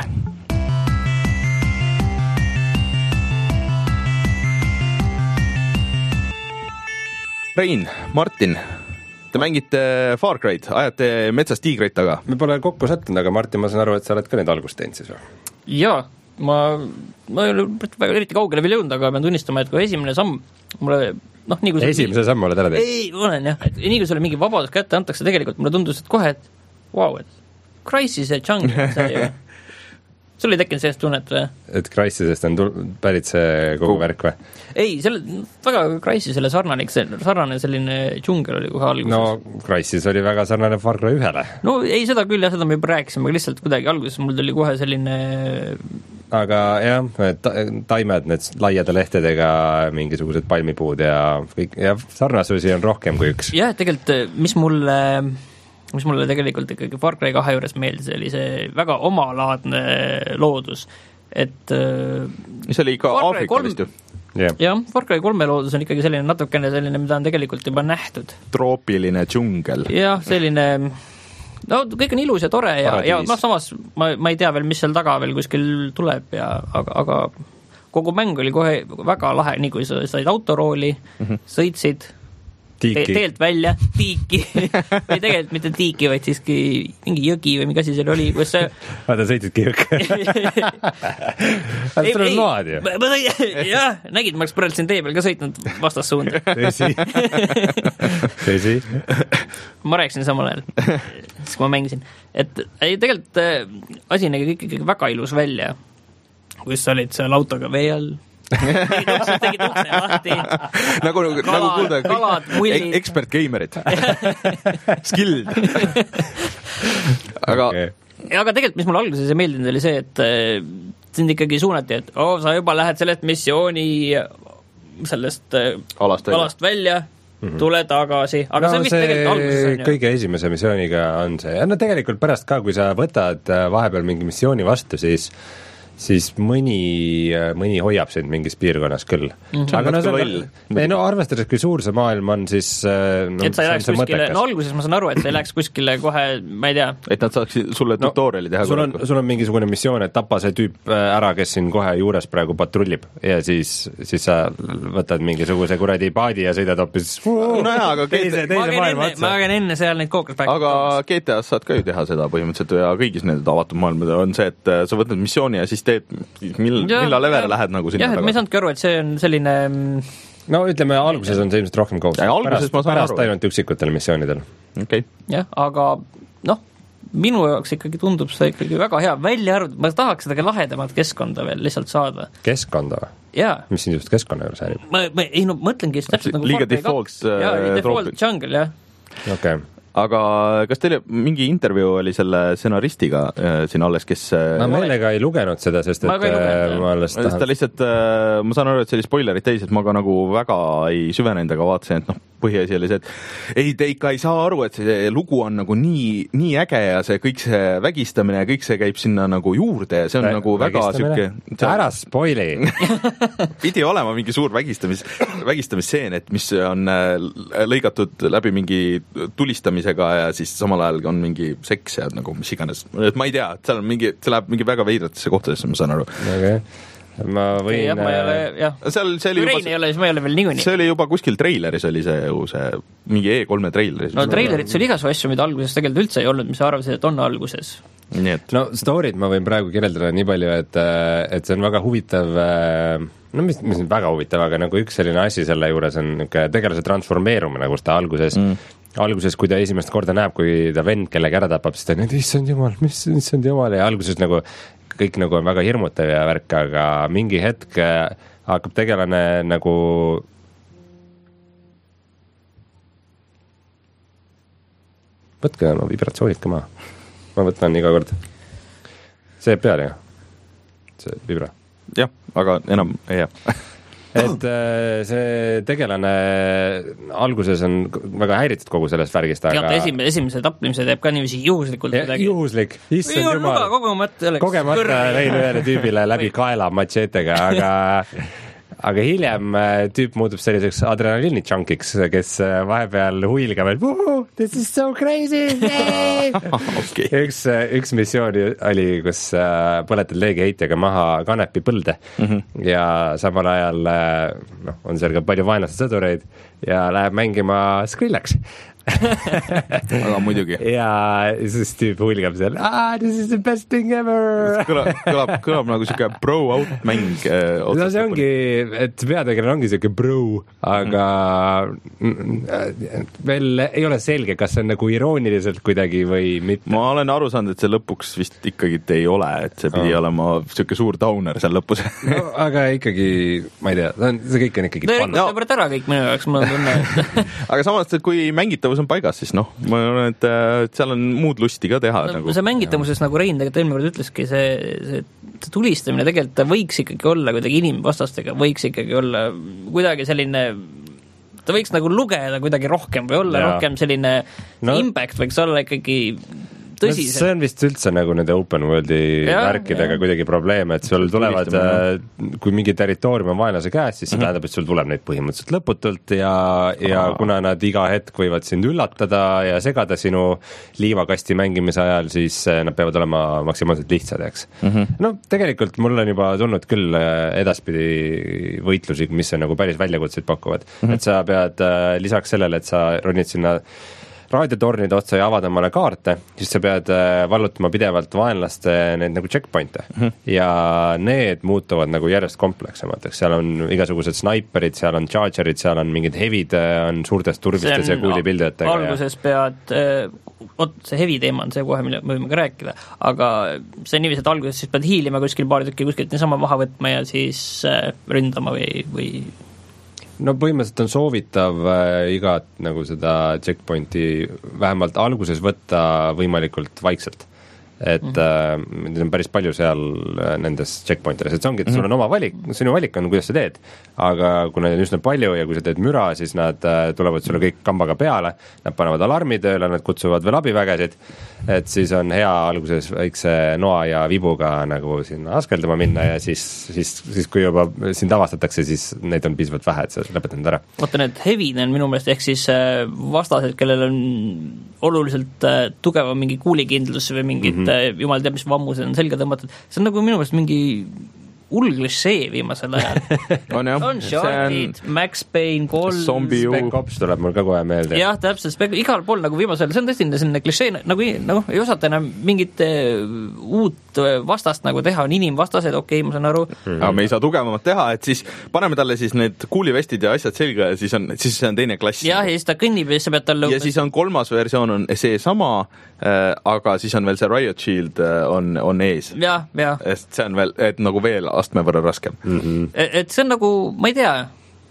S1: Rein, Martin, te mängite Far Cry'd, ajate metsas tiigreid taga.
S2: Me pole kokku sattunud, aga Martin, ma saan aru, et sa oled ka need algust teinud siis või?
S3: Jaa, ma, ma ei ole väga eriti kaugele veel jõudnud, aga pean tunnistama, et kui esimene samm mulle noh, nii kui
S2: esimese sammu oled ära teinud?
S3: Ei, olen jah, et nii kui sulle mingi vabadus kätte antakse, tegelikult mulle tundus, et kohe, et vau, wow, et Crysis'e Jungle sai ju. Sul ei tekkinud sellist tunnet või?
S2: Et Crysis'est on tul- pärit see kogu värk või?
S3: Ei, selle, väga Crysis'ele sarnane, sarnane selline džungel oli kohe alguses.
S2: No, Crysis oli väga sarnane Far Cry ühele.
S3: No ei, seda küll, jah, seda me juba rääkisime, aga lihtsalt kuidagi alguses mul tuli kohe selline
S2: aga jah, ta, taimed, need laiade lehtedega mingisugused palmipuud ja kõik, ja sarnasusi on rohkem kui üks.
S3: Jah, tegelikult, mis mulle mis mulle tegelikult ikkagi Far Cry kahe juures meeldis, oli see väga omalaadne loodus, et
S1: mis oli ka Aafrika vist ju?
S2: Yeah.
S3: jah, Far Cry kolme loodus on ikkagi selline natukene selline, mida on tegelikult juba nähtud.
S1: Troopiline džungel.
S3: jah, selline no kõik on ilus ja tore ja, ja no, samas ma, ma ei tea veel, mis seal taga veel kuskil tuleb ja aga, aga kogu mäng oli kohe väga lahe, nii kui sa said autorooli, mm-hmm. sõitsid Te, teelt välja, tiiki või tegelikult mitte tiiki, vaid siiski mingi jõgi või mingi asi seal oli, kus see
S2: vaata, sõitsidki jõg sul on load ju
S3: jah, nägid, ma oleks põrelt siin tee peal ka sõitnud vastassuunda
S2: tõsi tõsi
S3: ma rääkisin samal ajal siis kui ma mängisin, et ei, tegelikult asi nägi kõik ikkagi väga ilus välja, kus sa olid seal autoga vee all tegid ukse lahti
S1: nagu, nagu kuulda
S3: kalad, mulli
S1: expert gamerid skilled aga
S3: okay. aga tegelikult, mis mulle alguses ei meeldinud, oli see, et sind ikkagi suunati, et oh, sa juba lähed sellest missiooni sellest
S1: alast välja,
S3: alast välja mm-hmm. tule tagasi, aga no, see on vist tegelikult alguses on ju.
S2: Kõige esimese missiooniga on see, ja no tegelikult pärast ka, kui sa võtad vahepeal mingi missiooni vastu, siis siis mõni, mõni hoiab sind mingis piirkonnas küll. Mm-hmm. Aga no, see, ei, no arvestades, kui suur see maailm on, siis no,
S3: et sa ei läheks kuskile, no alguses ma saan aru, et sa ei läheks kuskile kohe, ma ei tea.
S1: Et nad saaks sulle no, tutoriali teha.
S2: Sul on, sul on mingisugune missioon, et tapa see tüüp ära, kes siin kohe juures praegu patrullib ja siis, siis sa võtad mingisuguse kuradi paadi ja sõidad hoopis
S1: no jaa, aga
S2: teise, teise maailma otsa.
S3: Ma käin enne seal neid kooklaspäevad.
S1: Aga G T A-s saad ka ju teha seda põhimõtteliselt ja kõigis need avatud maailmad on see, et sa võtad missiooni ja siis Mill, millal levere lähed nagu sinna
S3: jah, taga? Jah, et ma ei saanudki aru, et see on selline
S2: no ütleme, alguses on see ilmselt rohkem koos. Pärast, pärast ainult üksikutel missioonidel.
S1: Okay.
S3: jah, aga noh, minu jaoks ikkagi tundub see ikkagi väga hea välja arvatud, ma tahaks seda lahedamat keskkonda veel lihtsalt saada.
S2: Keskkonda või?
S3: Jaa.
S2: Mis siin just keskkonna juures häirib?
S3: Ma, ma ei no mõtlengi täpselt nagu
S1: liiga default
S3: jaa, default jungle, jah.
S2: Okei okay.
S1: Aga kas teil mingi intervjuu oli selle scenaristiga äh, siin alles, kes
S2: ma meelega ei lugenud seda, sest et äh, ma alles
S1: tahan ta lihtsalt, äh, ma saan aru, et see oli spoilerid täis, et ma ka nagu väga ei süvenenud, aga vaatasin, et noh, põhiasi oli see, et ei, te ikka ei saa aru, et see lugu on nagu nii, nii äge ja see kõik see vägistamine ja kõik see käib sinna nagu juurde ja see on Vä- nagu väga süke
S2: ära spoili
S1: pidi olema mingi suur vägistamis, vägistamisseen, et mis on lõigatud läbi mingi tulistamisega ja siis samal ajal on mingi seks ja nagu mis iganes, et ma ei tea, et seal on mingi, see läheb mingi väga veidratesse kohtadesse, ma saan aru.
S2: Okay. ma võin
S3: jah, ma ei ole, jah.
S1: Seal, see oli
S3: kui Rein ei ole, siis ma ei ole veel niikuinii.
S1: See oli juba kuskil treileris oli see ju see mingi E kolme treileris.
S3: No treilerit see oli igasugu asju, mida alguses tegelikult üldse ei olnud, mis arvasid, et on alguses.
S1: Nii et
S2: no story'd ma võin praegu kirjeldada nii palju, et, et see on väga huvitav, no mis, mis on väga huvitav, aga nagu üks selline asi selle juures on tegelase transformeerumine, kus ta alguses mm. alguses, kui ta esimest korda näeb, kui ta vend kellegi ära tapab, siis ta on, et issand jumal, mis issand jumal ja alguses nagu kõik nagu on väga hirmutav ja värk, aga mingi hetk hakkab tegelane nagu võtke oma vibratsioonid ka maha. Ma võtan iga kord. See jääb peale, jah? See vibra.
S1: Jah, aga enam ei jää.
S2: et see tegelane alguses on väga häiritud kogu sellest värgist, aga
S3: ja esimese, esimese tapplimise teeb ka niiviisi juhuslikult
S2: ja, juhuslik, issand jumal kogemata, kogemata läin ühele tüübile läbi kaela matšeetega, aga aga hiljem tüüp muutub selliseks adrenaliini junkiks, kes vahepeal huilgab, et Woo, this is so crazy okay. üks, üks missioon oli, kus põletad leegiheitjaga maha kanepi põlde mm -hmm. ja samal ajal no, on seal ka palju vaenlaste sõdureid ja läheb mängima Skrillex
S1: aga muidugi.
S2: Ja siis tüüp huilgab seal, ah, this is the best thing ever.
S1: kõlab, kõlab, kõlab nagu siuke bro-out mäng.
S2: No see ongi, et peategelane ongi siuke bro, aga mm. veel ei ole selge, kas see on nagu irooniliselt kuidagi või mitte.
S1: Ma olen aru saanud, et see lõpuks vist ikkagi ei ole, et see pidi oh. olema siuke suur downer seal lõpus.
S2: No, aga ikkagi, ma ei tea, see kõik on ikkagi fun.
S3: No, no. ära kõik minu jaoks, mul on tunne.
S1: aga samas, kui mängitavus on paigas, siis noh, ma arvan, et, et seal on muud lusti ka teha.
S3: No,
S1: nagu.
S3: See mängitavuses, nagu Rein tegelikult eelmine kord ütleski, see, see, see tulistamine tegelikult ta võiks ikkagi olla kuidagi inimvastastega, võiks ikkagi olla kuidagi selline, ta võiks nagu lugeda kuidagi rohkem või olla ja. rohkem selline no. impact võiks olla ikkagi tõsiselt.
S2: No, see on vist üldse nagu nende open world'i ja, värkidega ja. kuidagi probleem, et sul tulevad, kui mingi territoorium on vaenlase käes, siis see mm-hmm. tähendab, et sul tuleb neid põhimõtteliselt lõputult ja, ja Aha. kuna nad iga hetk võivad sind üllatada ja segada sinu liivakasti mängimise ajal, siis nad peavad olema maksimaalselt lihtsad, eks. Mm-hmm. No tegelikult mul on juba tulnud küll edaspidi võitlusi, mis on nagu päris väljakutseid pakuvad. Mm-hmm. Et sa pead lisaks sellele, et sa ronid sinna raadiotornide otsa ja avad omale kaarte, siis sa pead vallutama pidevalt vaenlaste need nagu checkpointe mm-hmm. ja need muutuvad nagu järjest komplekssemateks, seal on igasugused snaiperid, seal on chargerid, seal on mingid hevid, on suurtes turbistes ja kuulipildajatega.
S3: Alguses ja... pead, oot, see hevi teema on see kohe, mille me võime ka rääkida, aga see on niiviisi, et alguses siis pead hiilima kuskil paari tükki kuskilt niisama maha võtma ja siis ründama või, või
S2: no põhimõtteliselt on soovitav äh, igat nagu seda checkpointi vähemalt alguses võtta võimalikult vaikselt. Et mm-hmm. äh, on päris palju seal äh, nendes checkpointides, et see ongi, et sul on oma valik, sinu valik on, kuidas sa teed, aga kui neid on üsna palju ja kui sa teed müra, siis nad äh, tulevad sulle kõik kambaga peale, nad panevad alarmi tööle, nad kutsuvad veel abivägesid, et siis on hea alguses väikse noa ja vibuga nagu sinna askeldama minna ja siis, siis, siis kui juba sind avastatakse, siis neid on piisavalt vähe, et sa lõpetanud ära.
S3: Vaata, need hevid on minu meelest ehk siis vastased, kellel on oluliselt tugeva mingi kuulikindlus või mingid mm-hmm. jumal teab, mis vammused on selga tõmmatud. See on nagu minu meelest mingi ulglissee viimasel ajal.
S1: on jah.
S3: On Uncharted, Max Payne kolm,
S2: Spec Ops tuleb mul ka kohe meelde.
S3: jah, täpselt, Spec, igal pool nagu viimasel ajal, see on tõesti selline klissee, nagu nagu ei osata enam mingit uut vastast nagu teha, on inimvastased, okei okay,, ma saan aru.
S1: Mm. aga me ei saa tugevamat teha, et siis paneme talle siis need kuulivestid ja asjad selga ja siis on, siis see on teine klass.
S3: jah, ja siis ta kõnnib ja siis sa pead talle
S1: ja siis on kolmas versioon on see sama, äh, aga siis on veel see Riot Shield äh, on, on ees.
S3: jah, jah.
S1: see on veel, et nagu veel astme võrra raskem.
S2: Mm-hmm.
S3: Et see on nagu, ma ei tea,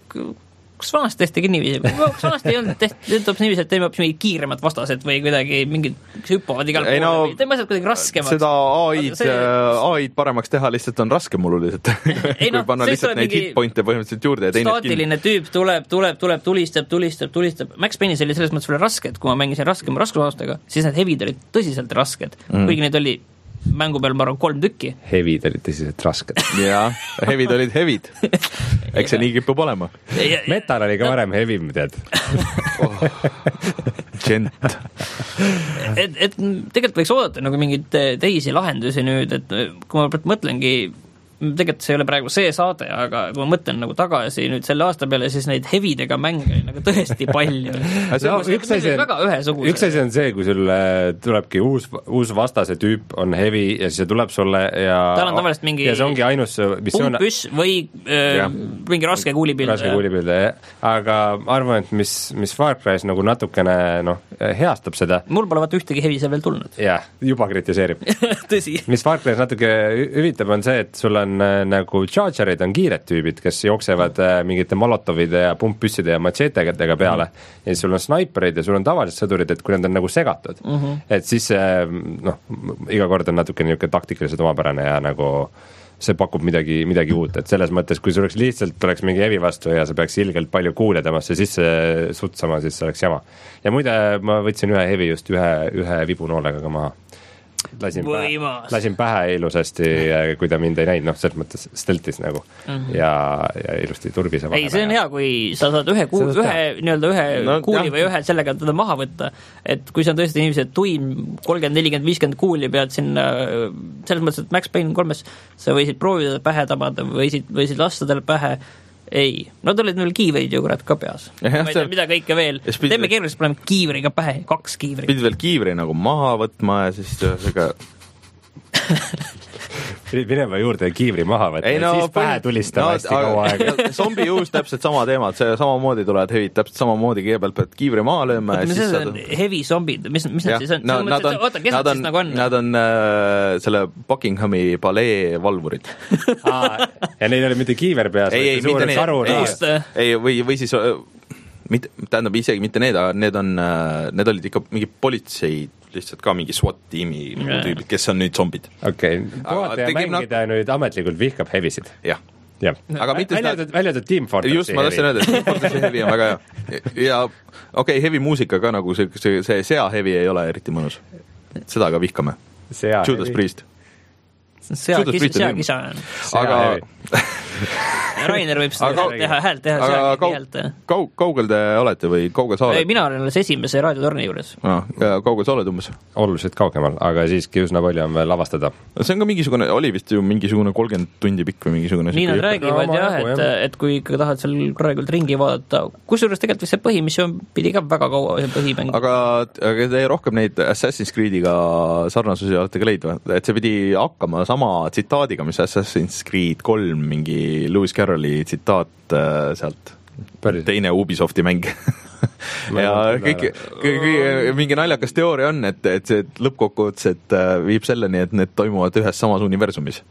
S3: kas vanasti tehtigi niiviisi? Kas vanasti ei olnud tehtud niiviisi, et teeme hoopis mingid kiiremad vastased või kuidagi mingid hüppavad igal pool no, või teeme asjad kuidagi raskemaks?
S1: Seda A I-d, see... A I-d paremaks teha lihtsalt on raskem oluliselt. kui no, panna lihtsalt neid hitpointe põhimõtteliselt juurde ja teine
S3: staatiline tüüp tuleb, tuleb, tuleb, tulistab, tulistab, tulistab. Max Payne'is oli selles mõttes veel raske, et kui ma mängisin raskem raskusvastastega, siis need hevid olid tõsiselt rasked, mm. kuigi need oli mängu peal, ma arvan, kolm tükki.
S2: Hevid olid tõsiselt rasked.
S1: jaa, hevid olid hevid. Eks see nii kipub olema.
S2: Metal oli ka varem hevi, tead.
S1: oh. Gent.
S3: et, et tegelikult võiks oodata nagu mingid teisi lahendusi nüüd, et kui ma mõtlengi, tegelikult see ei ole praegu see saade, aga kui ma mõtlen nagu tagasi nüüd selle aasta peale, siis neid hevidega mänge oli nagu tõesti palju.
S2: no, üks, asi on, üks asi on see, kui sul tulebki uus, uus vastase tüüp on hevi ja siis see tuleb sulle ja
S3: tal on tavaliselt mingi
S2: ja see ongi ainus missioon
S3: pumppüss või öö, mingi raske kuulipilde.
S2: Raske kuulipilde, aga ma arvan, et mis, mis Far Cry's nagu natukene noh, heastab seda.
S3: Mul pole vaata ühtegi hevi seal veel tulnud.
S2: jah, juba kritiseerib.
S3: tõsi.
S2: Mis Far Cry's natuke hüvitab, on see, et sul on nagu chargerid on kiired tüübid, kes jooksevad mingite molotovide ja pumppüsside ja matšeetegedega peale mm-hmm. ja siis sul on snaiperid ja sul on tavalised sõdurid, et kui nad on nagu segatud mm-hmm. et siis noh, iga kord on natuke niisugune taktikaliselt omapärane ja nagu see pakub midagi, midagi uut, et selles mõttes, kui sul oleks lihtsalt oleks mingi heavy vastu ja sa peaks ilgelt palju kuule temasse sisse sutsama, siis see oleks jama. Ja muide, ma võtsin ühe heavy just ühe, ühe vibunoolega ka maha. Lasin pähe, lasin pähe ilusasti, kui ta mind ei näinud, noh, selles mõttes steltis nagu mm -hmm. ja, ja ilusti turbise vahe.
S3: Ei, see on hea, kui sa saad ühe, kuu, ühe, nii-öelda ühe no, kuuli jah. Või ühe sellega teda maha võtta, et kui see on tõesti inimesed tuim kolmkümmend, nelikümmend, viiskümmend kuuli pead sinna, selles mõttes, et Max Payne kolmes sa võisid proovida pähe tabada, võisid, võisid lasta talle pähe. Ei, no tulid meil kiivrid ju kurat ka peas. Ja, ma ei tea, mida kõike veel. Teeme keeruliselt, paneme kiivriga pähe, kaks kiivrit.
S1: Pidid veel kiivri nagu maha võtma ja siis ega...
S2: minema juurde kiivri maha võtta ei, no, ja siis pähe tulistama no, hästi kaua aega.
S1: Zombi juhus täpselt sama teema, et see samamoodi tulevad hevid, täpselt samamoodi kõigepealt pead kiivri maha lööma ja siis
S3: saad... heavy zombid, mis, mis nad siis on?
S1: No, nad on, oota, kes nad on, siis nagu on? Nad on äh, selle Buckinghami palee valvurid.
S2: ja neil oli mitte kiiver peas,
S1: ei, ei, mitte need, ei, või, või siis mitte, tähendab isegi mitte need, aga need on, need olid ikka mingi politsei lihtsalt ka mingi SWAT-tiimi yeah. tüübid, kes on nüüd zombid.
S2: Okei, okay. Puhata ja mängida na... nüüd ametlikult vihkab hevisid.
S1: Jah.
S2: jah. Aga mitte seda... Väljatud Team Fortress.
S1: Just, ma tahtsin öelda, et Team Fortress hevi on väga hea. Ja okei, okay, hevi muusika ka nagu see, see, see sea hevi ei ole eriti mõnus. Seda ka vihkame.
S2: Sea
S1: Judas
S2: hevi.
S1: Priest.
S3: Sea kisa on.
S1: Aga...
S3: Rainer võib seda häält teha, häält teha
S1: aga kau- kau- kaugel te olete või kaugel sa oled?
S3: Mina olen alles esimese raadiotorni juures.
S1: Ah, ja kaugel sa oled umbes?
S2: Oluliselt kaugemal, aga siiski üsna palju on veel avastada.
S1: See on ka mingisugune, oli vist ju mingisugune kolmkümmend tundi pikk või mingisugune
S3: nii nad räägivad no, jah, et, et kui ikka tahad seal korralikult ringi vaadata, kusjuures tegelikult see põhimissioon pidi ka väga kaua see põhimäng.
S1: Aga, aga te rohkem neid Assassin's Creediga sarnasusi olete ka leidnud, et see pidi hakkama sama tsitaadiga, mis Assassin's Creed kolm mingi Lewis Carrolli tsitaat äh, sealt Päris. Teine Ubisofti mäng ja kõik, kõik, mingi naljakas teooria on, et, et see lõppkokkuvõttes viib selleni, et need toimuvad ühes samas universumis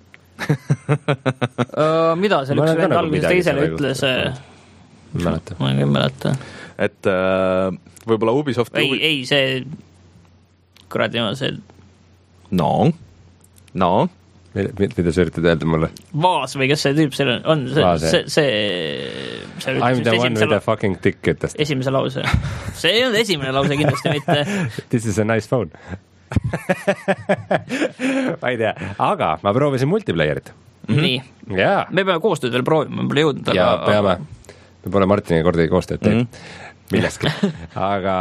S3: uh, mida seal üks vend alguses teisele ütles?
S2: Mäleta.
S3: Ma ei mäleta.
S1: Et uh, võib-olla Ubisoft
S3: ei, Ubi... ei see kuradi ma see
S1: no, no
S2: mida sa üritad öelda mulle?
S3: Vaas või kes see tüüp seal on? See, see, see, see
S2: I'm the one with a fucking ticket.
S3: Esimese lause. See ei olnud esimene lause kindlasti mitte.
S2: This is a nice phone. ma ei tea, aga ma proovisin multiplayerit.
S3: Mm-hmm. Nii.
S2: Yeah.
S3: Me peame koostööd veel proovima, me pole jõudnud.
S2: Ja aga... peame. Me pole Martiniga kordagi koostööd teinud. Mm-hmm. Millestki. aga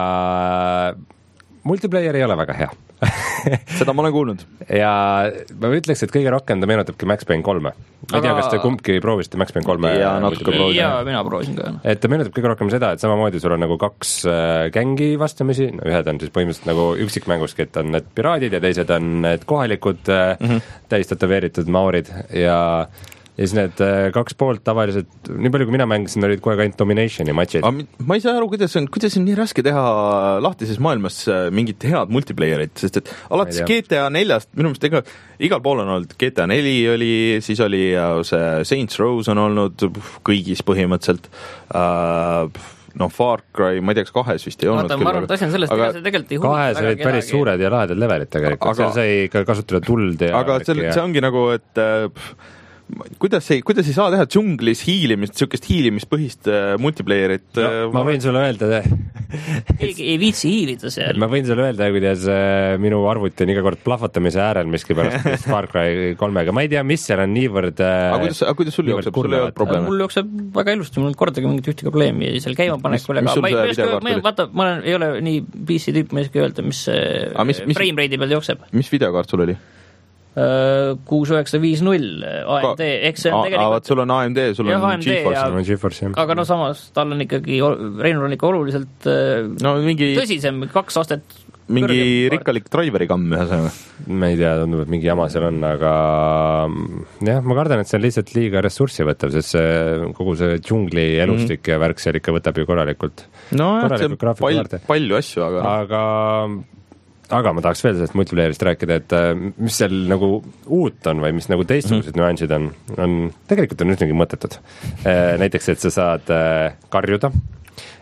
S2: multiplayer ei ole väga hea.
S1: Seda ma olen kuulnud.
S2: Ja ma ütleks, et kõige rohkem ta meenutabki Max Payne kolme. Ma ei tea, kas te kumbki proovisite Max Payne kolme?
S1: Ja natuke proovisin.
S3: Ja mina proovisin ka.
S2: Et ta meenutab kõige rohkem seda, et samamoodi sul on nagu kaks gängi vastamisi, no ühed on siis põhimõtteliselt nagu üksikmänguski, et on need piraadid ja teised on need kohalikud mm-hmm. täistataveeritud maorid ja ja siis need kaks poolt tavaliselt, nii palju kui mina mängisin, olid kohe ka ainult dominationi matšid.
S1: Ma ei saa aru, kuidas on, kuidas on nii raske teha lahtises maailmas mingit head multiplayerit, sest et alates G T A neljast, minu meelest ega, igal pool on olnud, G T A neli oli, siis oli see Saints Row on olnud kõigis põhimõtteliselt, uh, no Far Cry, ma ei tea, kas kahes vist ei olnud.
S3: Vaata, ma arvan, et asi on sellest, aga see tegelikult ei
S2: huvita kahes olid päris suured ja lahedad levelid tegelikult, aga, seal sai ikka kasutada tuld ja
S1: aga see, see ongi nagu, et uh, kuidas ei, kuidas ei saa teha džunglis hiilimist, niisugust hiilimispõhist äh, multiplayerit
S2: no, ma võin sulle öelda
S3: keegi ei viitsi hiilida seal.
S2: Ma võin sulle öelda, kuidas äh, minu arvuti on iga kord plahvatamise äärel miskipärast Far Cry kolmega, ma ei tea, mis seal on niivõrd äh,
S1: aga kuidas, aga kuidas sul jookseb, sul ei ole probleeme?
S3: Mul jookseb väga ilusti, mul kordagi mingit ühtegi probleemi seal käimapanekul, aga ma ei, ma, vaata, ma olen, ei ole nii P C tüüp, ma ei saa öelda, mis, mis, mis frame rate'i peal jookseb.
S1: Mis videokaart sul oli?
S3: kuus üheksa viis null A M D, eks see on tegelikult
S1: aga sul on A M D, sul on GeForce,
S2: GeForce
S3: aga no samas tal on ikkagi, Reinul on ikka oluliselt
S1: no, mingi,
S3: tõsisem, kaks aastat
S1: mingi kõrgem. Rikkalik driveri kamm ühesõnaga.
S2: Ma ei tea, tundub, et mingi jama seal on, aga jah, ma kardan, et see on lihtsalt liiga ressurssi võtav, sest see, kogu see džungli elustik mm-hmm. ja värk seal ikka võtab ju korralikult.
S1: No korralikult see on pal- palju asju, aga
S2: aga aga ma tahaks veel sellest multiplayerist rääkida, et mis seal nagu uut on või mis nagu teistsugused mm-hmm. nüansid on, on, tegelikult on üsnagi mõttetud. Näiteks, et sa saad karjuda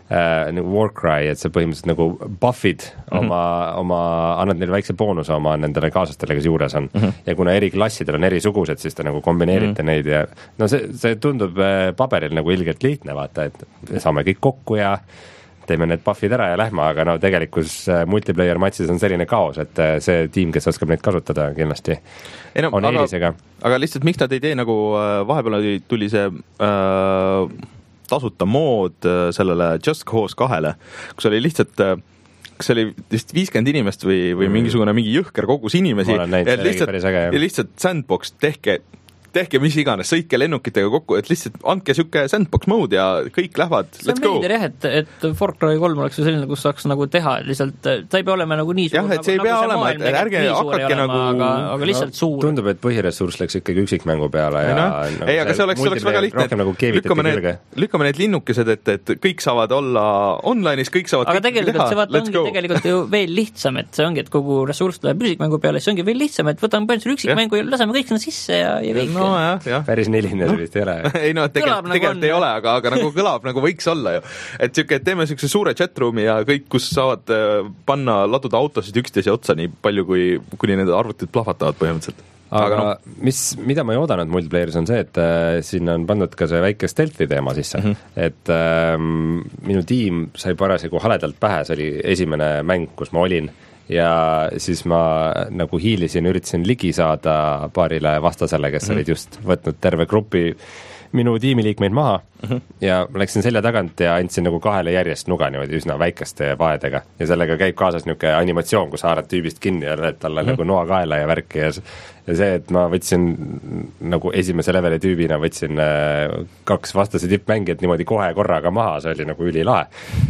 S2: äh, nagu Warcry, et sa põhimõtteliselt nagu buff'id mm-hmm. oma, oma, annad neile väikse boonuse oma nendele kaaslastele, kes juures on mm. -hmm. ja kuna eri klassidel on erisugused, siis te nagu kombineerite mm -hmm. neid ja no see, see tundub paberil nagu ilgelt lihtne, vaata, et saame kõik kokku ja teeme need buff'id ära ja lähme, aga no tegelikult multiplayer matšis on selline kaos, et see tiim, kes oskab neid kasutada, kindlasti ei, no, on aga, eelisega.
S1: Aga lihtsalt miks nad ei tee nagu vahepeal tuli see äh, tasuta mood sellele Just Cause kahele, kus oli lihtsalt kas oli vist viiskümmend inimest või, või mingisugune mingi jõhker kogus inimesi, et lihtsalt, lihtsalt sandbox tehke tehke mis iganes, sõitke lennukitega kokku, et lihtsalt andke siuke sandbox mode ja kõik lähevad, let's go.
S3: See on veider jah, et, et Far Cry kolm oleks ju selline, kus saaks nagu teha, lihtsalt ta ei pea olema nagu nii suur.
S1: Jah, et see ei pea nagu olema, et ärge hakake nagu...
S3: Aga, aga lihtsalt no, suur.
S2: Tundub, et põhiressurss läks ikkagi üksikmängu peale ja...
S1: No, no, ei, aga see oleks, see oleks väga lihtne,
S2: nagu lükkame,
S1: need, lükkame need linnukesed, et, et kõik saavad olla online'is, kõik saavad
S3: aga tegelikult teha, see vaata ongi go. Tegelikult ju veel lihtsam, et see ongi, et kogu ressurss tuleb üksikmängu peale, see ongi veel lihtsam, et võtame palju üksikmängu ja laseme kõik sinna sisse ja, ja kõik.
S1: No, jah, jah.
S2: Päris neline no. Sellist ei ole.
S1: ei no, tegelikult, tegelikult nagu ei ole, aga, aga nagu kõlab nagu võiks olla ju. Et siuke, et teeme siukse suure chatroom'i ja kõik, kus saavad panna, laduda autosid üksteise otsa nii palju, kui, kuni need arvutid plahvatavad põhimõtteliselt.
S2: Aga, aga no. mis, mida ma ei oodanud multiplayeris on see, et äh, siin on pandud ka see väike stealthi teema sisse, mm -hmm. et äh, minu tiim sai parasjagu haledalt pähe, see oli esimene mäng, kus ma olin ja siis ma nagu hiilisin, üritasin ligi saada paarile vastasele, kes mm -hmm. olid just võtnud terve grupi minu tiimiliikmeid maha mm -hmm. ja ma läksin selja tagant ja andsin nagu kahele järjest nuga niimoodi üsna väikeste vaedega ja sellega käib kaasas niisugune animatsioon, kus haarad tüübist kinni ja lööd talle mm -hmm. nagu noa kaela ja värki ja, ja see, et ma võtsin nagu esimese leveli tüübina võtsin äh, kaks vastase tippmängijat niimoodi kohe korraga maha, see oli nagu ülilahe.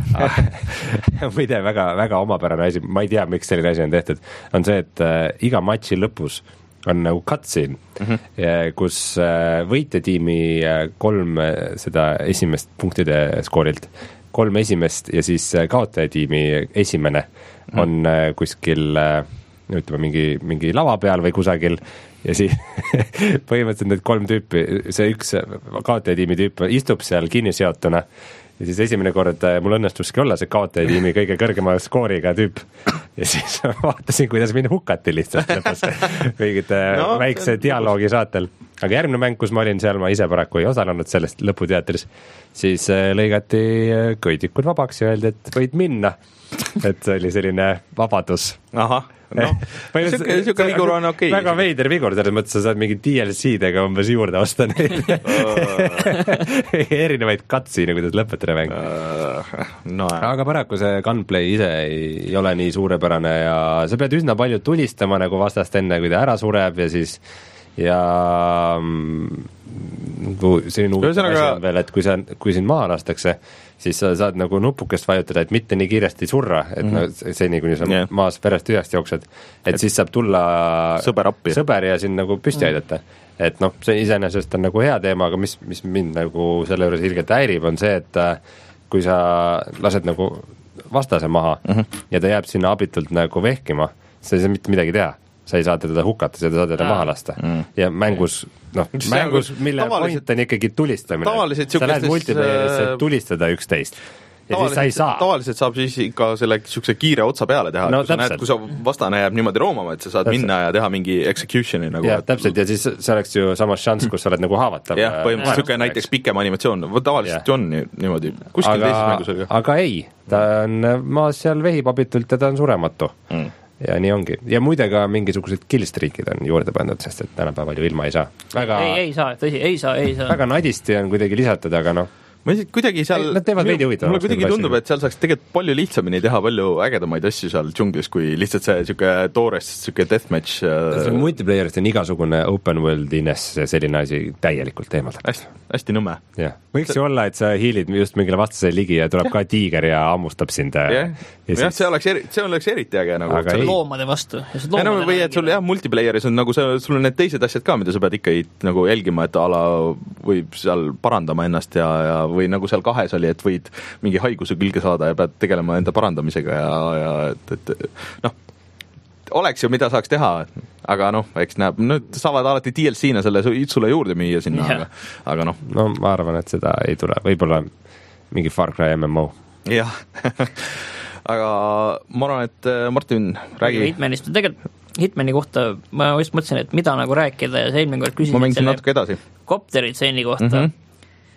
S2: muide, väga, väga omapärane asi, ma ei tea, miks selline asi on tehtud, on see, et äh, iga matši lõpus on nagu cutscene mm-hmm. kus võitjatiimi kolm seda esimest punktide skoorilt, kolm esimest ja siis kaotajatiimi esimene mm-hmm. on kuskil ütleme mingi, mingi lava peal või kusagil ja siis põhimõtteliselt need kolm tüüpi, see üks kaotajatiimi tüüp istub seal kinniseotuna ja siis esimene kord mul õnnestuski olla see kaotajatiimi kõige kõrgema skooriga tüüp ja siis vaatasin, kuidas mind hukati lihtsalt lõpus mingite no, väikse dialoogi saatel. Aga järgmine mäng, kus ma olin seal, ma ise paraku ei osalenud sellest lõputeatris, siis lõigati köidikud vabaks ja öeldi, et võid minna. Et see oli selline vabadus.
S1: Ahah. No, siuke, siuke vigur on okei.
S2: Väga veider vigur, selles mõttes sa saad mingi D L C-dega umbes juurde osta neid erinevaid cutscene'e, kuidas lõpetada mäng. No, aga paraku see gunplay ise ei ole nii suurepärane ja sa pead üsna palju tulistama nagu vastast enne, kui ta ära sureb ja siis ja see on uus asi on veel, et kui, sa, kui sind maha lastakse, siis sa saad nagu nupukest vajutada, et mitte nii kiiresti surra, et mm -hmm. no, seni, kuni sa yeah. maas perest tühjast jooksed, et, et siis saab tulla
S1: sõber appi,
S2: sõber ja sind nagu püsti mm -hmm. aidata. Et noh, see iseenesest on nagu hea teema, aga mis, mis mind nagu selle juures ilgelt häirib, on see, et kui sa lased nagu vastase maha mm -hmm. ja ta jääb sinna abitult nagu vehkima, sa ei saa mitte midagi teha. Sa ei saa teda hukata, sa saad teda maha lasta. Mm. Ja mängus, noh, mängus, mille point on ikkagi tulistamine. Sa lähed multiplayerisse tulistada üksteist. Ja siis sa ei saa.
S1: Tavaliselt saab siis ikka selle siukse kiire otsa peale teha. No, kui, sa näed, kui sa vastane jääb niimoodi roomama, et sa saad täpselt. Minna ja teha mingi executioni nagu.
S2: Ja, täpselt, ja siis see oleks ju samas šanss, kus sa oled nagu haavatav.
S1: Jah, põhimõtteliselt siuke näiteks pikem animatsioon. Tavaliselt ju on niimoodi. Kuskil teises mängus oli.
S2: Aga ei, ta on maas seal vehib abitult ja ta on surematu. Mm. Ja nii ongi. Ja muide ka mingisugused killstreakid on juurde pandud, sest et tänapäeval ju ilma ei saa.
S3: Väga, ei, ei saa, tõsi, ei saa, ei saa.
S2: Väga nadisti on kuidagi lisatud, aga noh.
S1: Ma kuidagi seal...
S2: Nad teevad veidi huvitavaks.
S1: Mulle kuidagi tundub, et seal saaks tegelikult palju lihtsamini teha palju ägedamaid asju seal džunglis, kui lihtsalt see siuke toorest, siuke deathmatch.
S2: See on multiplayerist on igasugune open world-ines selline asi täielikult eemalt.
S1: Hästi, hästi nõme.
S2: Jah. Võiks ju olla, et sa hiilid just mingile vastasele ligi ja tuleb ja. Ka tiiger ja ammustab sind.
S1: Ja, ja, siis... ja see, oleks eri, see oleks eriti äge. Nagu,
S3: see loomade vastu.
S1: Ja no, või et sul jah, multiplayeris on nagu see, sul on need teised asjad ka, mida sa pead ikka nagu jälgima, et ala võib seal parandama ennast ja, ja või nagu seal kahes oli, et võid mingi haiguse külge saada ja pead tegelema enda parandamisega ja, ja et, et noh, oleks ju, mida saaks teha, aga noh, eks näeb, no saavad alati D L C-na selle sulle juurde müüa sinna, aga, aga noh.
S2: No ma arvan, et seda ei tule, võib-olla mingi Far Cry M M O.
S1: jah aga ma arvan, et Martin, räägi.
S3: Hitmanist, tegelikult Hitmani kohta ma just mõtlesin, et mida nagu rääkida ja see eelmine kord küsisin
S1: ma mängisin natuke edasi.
S3: Kopteritseeni kohta. Mm -hmm.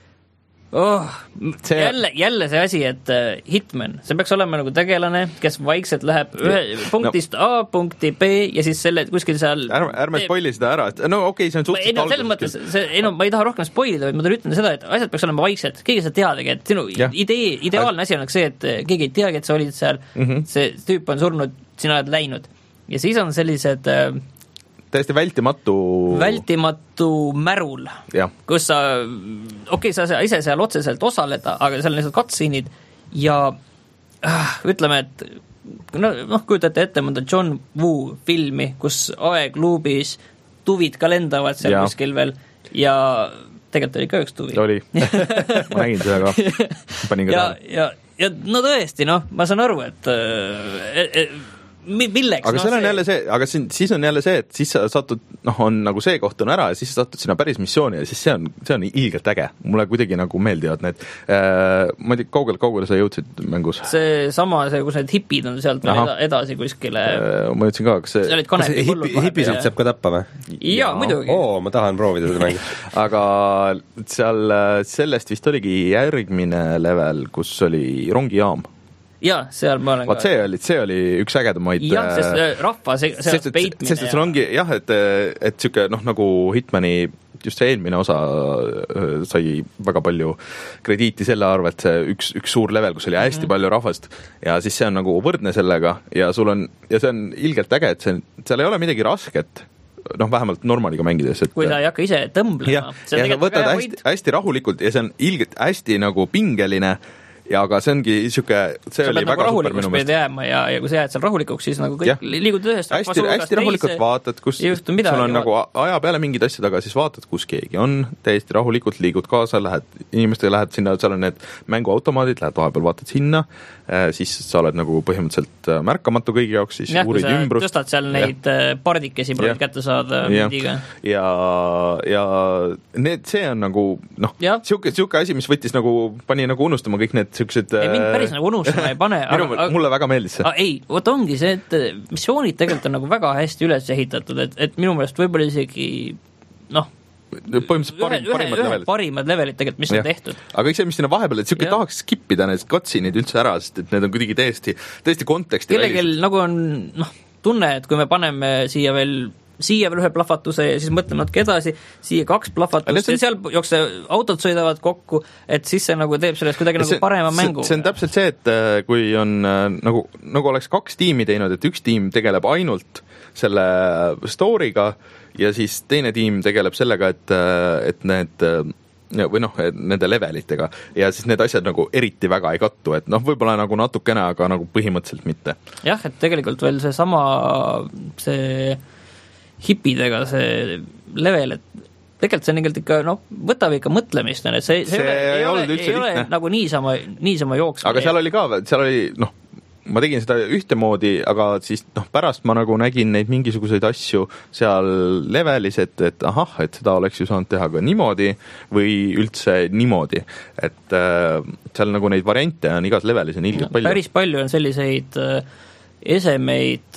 S3: Oh, see... jälle, jälle see asi, et Hitman, see peaks olema nagu tegelane, kes vaikselt läheb ühe punktist no. A punkti B ja siis selle kuskil seal
S1: ärme, ärme teeb... spoili seda ära, et no okei okay,, see on suhteliselt
S3: alguses. Selles mõttes, see, ei no ma ei taha rohkem spoilida, vaid ma tahan ütelda seda, et asjad peaks olema vaikselt, keegi ei saa teadagi, et sinu ja. idee, ideaalne asi on see, et keegi ei teagi, et sa olid seal, mm -hmm. see tüüp on surnud, sina oled läinud ja siis on sellised
S1: täiesti vältimatu
S3: vältimatu märul, kus sa okei okay,, sa ise seal otseselt osaleda, aga seal on lihtsalt cutscene'id ja äh, ütleme, et no, noh, kujutate ette mõnda John Woo filmi, kus aegluubis tuvid ka lendavad seal ja. kuskil veel ja tegelikult oli ka üks tuvi.
S1: Oli, ma nägin seda ka, panin ka
S3: ja, ja, ja no tõesti, noh, ma saan aru, et äh, milleks?
S1: aga
S3: no,
S1: seal on
S3: see...
S1: jälle see, aga siin, siis on jälle see, et siis sa satud, noh, on nagu see koht on ära ja siis sa satud sinna päris missiooni ja siis see on, see on ilgelt äge. Mulle kuidagi nagu meeldivad need äh, ma ei tea, kaugele, kaugele sa jõudsid mängus?
S3: See sama, see, kus need hipid on sealt eda, edasi kuskile
S1: äh, ma jõudsin ka, kas see,
S2: see, kas see hipi, hipisid saab ka tappa või?
S3: Jaa, muidugi.
S2: Oo, ma tahan proovida seda mängu.
S1: aga seal sellest vist oligi järgmine level, kus oli rongijaam.
S3: Jaa, seal ma olen
S1: Vaat ka... see oli, see oli üks ägedamaid
S3: jah, sest rahva se- sealt peitmine
S1: sest et sul ongi, jah, et, et siuke, noh, nagu Hitmani just see eelmine osa sai väga palju krediiti selle arvelt, see üks, üks suur level, kus oli hästi mm-hmm. palju rahvast ja siis see on nagu võrdne sellega ja sul on, ja see on ilgelt äge, et see, seal ei ole midagi rasket, noh, vähemalt normaliga mängides, et
S3: kui sa ei hakka ise tõmblema
S1: ja, ja sa võtad hästi, hästi rahulikult ja see on ilgelt hästi nagu pingeline ja aga see ongi siuke, see
S3: sa
S1: oli väga
S3: nagu
S1: super minu
S3: meelest. Jääma ja, ja kui sa jääd seal rahulikuks, siis nagu kõik ja. liigud ühest
S1: hästi, hästi rahulikult vaatad, kus sul on nagu aja peale mingid asjad, aga siis vaatad, kus keegi on, täiesti rahulikult liigud kaasa, lähed inimestega, lähed sinna, seal on need mänguautomaadid, lähed vahepeal, vaatad sinna, siis sa oled nagu põhimõtteliselt märkamatu kõigi jaoks, siis
S3: ja,
S1: uurid ümbrust.
S3: Tõstad seal neid ja. Pardikesi proovid kätte saada mindiga.
S1: Ja, ja need, see on nagu, noh, siuke, siuke asi, mis võttis nagu, pani nagu unustama kõik need siuksed
S3: ei, mind päris nagu unustama ei pane aga,
S1: aga, mulle väga meeldis see.
S3: Ei, vot ongi see, et missioonid tegelikult on nagu väga hästi üles ehitatud, et, et minu meelest võib-olla isegi noh,
S1: põhimõtteliselt parim, ühe, parimad
S3: ühe
S1: levelid.
S3: parimad levelid tegelikult, mis ja. on tehtud.
S1: Aga kõik see, mis sinna vahepeal, et siuke ja. tahaks skippida need cutscene'id üldse ära, sest et need on kuidagi täiesti, täiesti konteksti
S3: kellegel nagu on noh, tunne, et kui me paneme siia veel siia veel ühe plahvatuse ja siis mõtleme natuke edasi, siia kaks plahvatust on... ja seal jookse autod sõidavad kokku, et siis see nagu teeb sellest kuidagi see, nagu parema
S1: see,
S3: mängu.
S1: See on täpselt see, et kui on nagu, nagu oleks kaks tiimi teinud, et üks tiim tegeleb ainult selle story'ga ja siis teine tiim tegeleb sellega, et, et need või noh, nende levelitega ja siis need asjad nagu eriti väga ei kattu, et noh, võib-olla nagu natukene, aga nagu põhimõtteliselt mitte.
S3: Jah, et tegelikult veel see sama see hipidega see level, et tegelikult see on tegelikult ikka, noh, võtab ikka mõtlemist, et see, see, see ei ole, ei ole nagu niisama, niisama jooksma.
S1: Aga seal oli ka, seal oli, noh, ma tegin seda ühtemoodi, aga siis noh, pärast ma nagu nägin neid mingisuguseid asju seal levelis, et, et ahah, et seda oleks ju saanud teha ka niimoodi või üldse niimoodi, et äh, seal nagu neid variante on igas levelis on ilgelt palju. Päris
S3: palju on selliseid äh, esemeid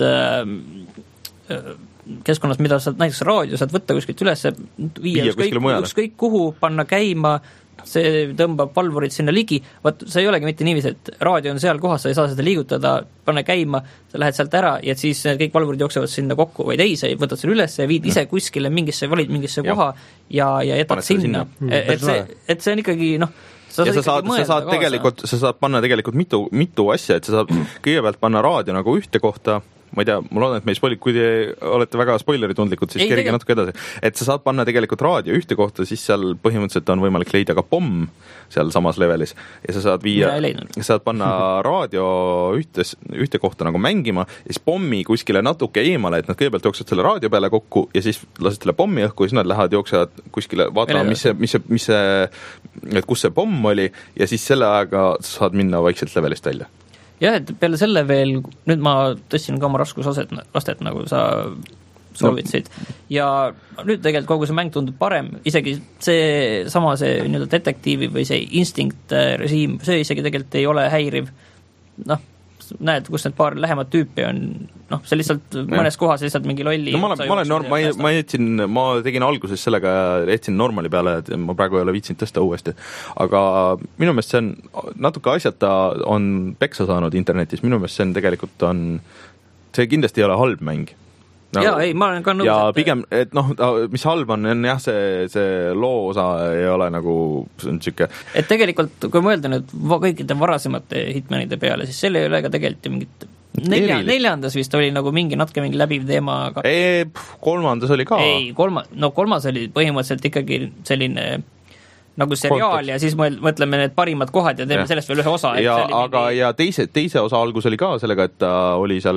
S3: äh, keskkonnas, mida saad näiteks raadio saad võtta kuskilt üles, viia ükskõik, ükskõik kuhu, panna käima, see tõmbab valvurid sinna ligi, vaat see ei olegi mitte niiviisi, et raadio on seal kohas, sa ei saa seda liigutada, panna käima, sa lähed sealt ära ja siis kõik valvurid jooksevad sinna kokku, vaid ei, sa võtad selle üles ja viid ise kuskile mingisse, valid mingisse koha ja, ja jätad sinna, sinna. Et, see, et see on ikkagi, noh,
S1: sa ja sa saad, sa saad tegelikult, sa saad panna tegelikult mitu, mitu asja, et sa saad kõigepealt panna raadio nagu ühte kohta, ma ei tea, ma loodan, et me ei spoili, kui te olete väga spoileritundlikud, siis kerige tegelikult... natuke edasi. Et sa saad panna tegelikult raadio ühte kohta, siis seal põhimõtteliselt on võimalik leida ka pomm seal samas levelis ja sa saad viia, sa saad panna raadio ühtes, ühte kohta nagu mängima ja siis pommi kuskile natuke eemale, et nad kõigepealt jooksevad selle raadio peale kokku ja siis lased selle pommi õhku ja siis nad lähevad, jooksevad kuskile vaatama, mis see, mis see, mis see, et kus see pomm oli ja siis selle aega saad minna vaikselt levelist välja.
S3: Jah, et peale selle veel, nüüd ma tõstsin ka oma raskusaset, astet, nagu sa soovitasid no. Ja nüüd tegelikult kogu see mäng tundub parem, isegi see sama see nii-öelda detektiivi või see instinct režiim, see isegi tegelikult ei ole häiriv, noh, näed, kus need paar lähemat tüüpi on, noh, see lihtsalt ja. Mõnes kohas lihtsalt mingi lolli
S1: no ma olen, ma olen norm-, ma, ma jätsin, ma tegin alguses sellega ja jätsin normali peale, et ma praegu ei ole viitsinud tõsta uuesti, aga minu meelest see on natuke asjata on peksa saanud internetis, minu meelest see on tegelikult on, see kindlasti ei ole halb mäng. No,
S3: jaa, ei, ma olen ka nõus.
S1: Ja et... pigem, et noh, mis halb on, on jah, see, see loo osa ei ole nagu, see on siuke...
S3: Et tegelikult, kui mõelda nüüd kõikide varasemate hitmanide peale, siis selle ei ole ka tegelikult ju mingit... Nelja, neljandas vist oli nagu mingi natuke mingi läbiv teema, aga...
S1: Ei, kolmandas oli ka.
S3: Ei, kolma, no kolmas oli põhimõtteliselt ikkagi selline... nagu seriaal Kontekst. Ja siis mõtleme need parimad kohad ja teeme ja. Sellest veel ühe osa.
S1: Ja, aga mingi... ja teise, teise osa algus oli ka sellega, et ta oli seal,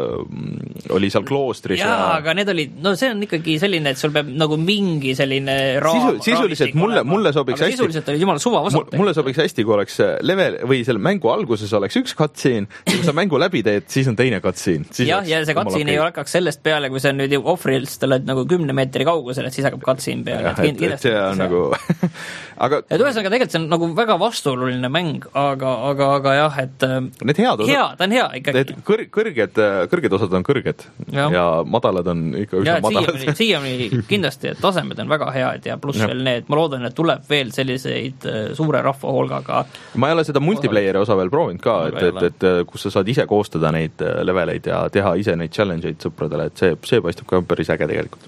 S1: äh, oli seal kloostris.
S3: Jaa, ja... aga need oli, no see on ikkagi selline, et sul peab nagu mingi selline raam.
S1: Sisu, sisuliselt mulle, mulle sobiks
S3: aga
S1: hästi.
S3: Sisuliselt oli jumala suva osad.
S1: Mulle sobiks hästi, kui oleks level või selle mängu alguses oleks üks cutscene, kui sa mängu läbi teed, siis on teine cutscene.
S3: Jah, ja see cutscene ei hakkaks sellest peale, kui sa nüüd ohvrist oled nagu kümne meetri kaugusel, et siis hakkab cutscene peale.
S1: Ja, et, et see on nagu... aga
S3: et ühesõnaga tegelikult see on nagu väga vastuoluline mäng, aga, aga, aga jah, et
S1: need head osad,
S3: hea, ta on hea ikkagi.
S1: Kõr, kõrged, kõrged osad on kõrged ja, ja madalad on ikka üsna madalad.
S3: Siiani kindlasti, et tasemed on väga head ja pluss ja. Veel need, ma loodan, et tuleb veel selliseid suure rahvaholgaga.
S1: Ma ei ole seda multiplayeri osa veel proovinud ka, et, et, et kus sa saad ise koostada neid leveleid ja teha ise neid challenge'id sõpradele, et see, see paistab ka päris äge tegelikult.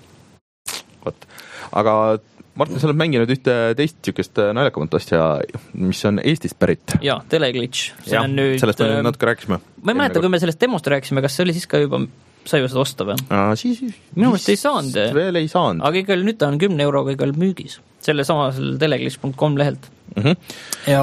S1: Võt. Aga Martin, sa oled mänginud ühte teist niisugust naljakamat asja, mis on Eestist pärit.
S3: Jaa, Teleglitch.
S1: Ja, nüüd, sellest me nüüd natuke rääkisime.
S3: Ma ei mäleta, kui me sellest demost rääkisime, kas see oli siis ka juba, sai ju seda osta või?
S1: Aa, siis,
S3: minu mõelest ei saanud.
S1: Veel ei saanud.
S3: Aga ikka nüüd ta on kümne euroga ikka müügis. Selle samasel teleglitch punkt com lehelt.
S1: Mm-hmm.
S3: Ja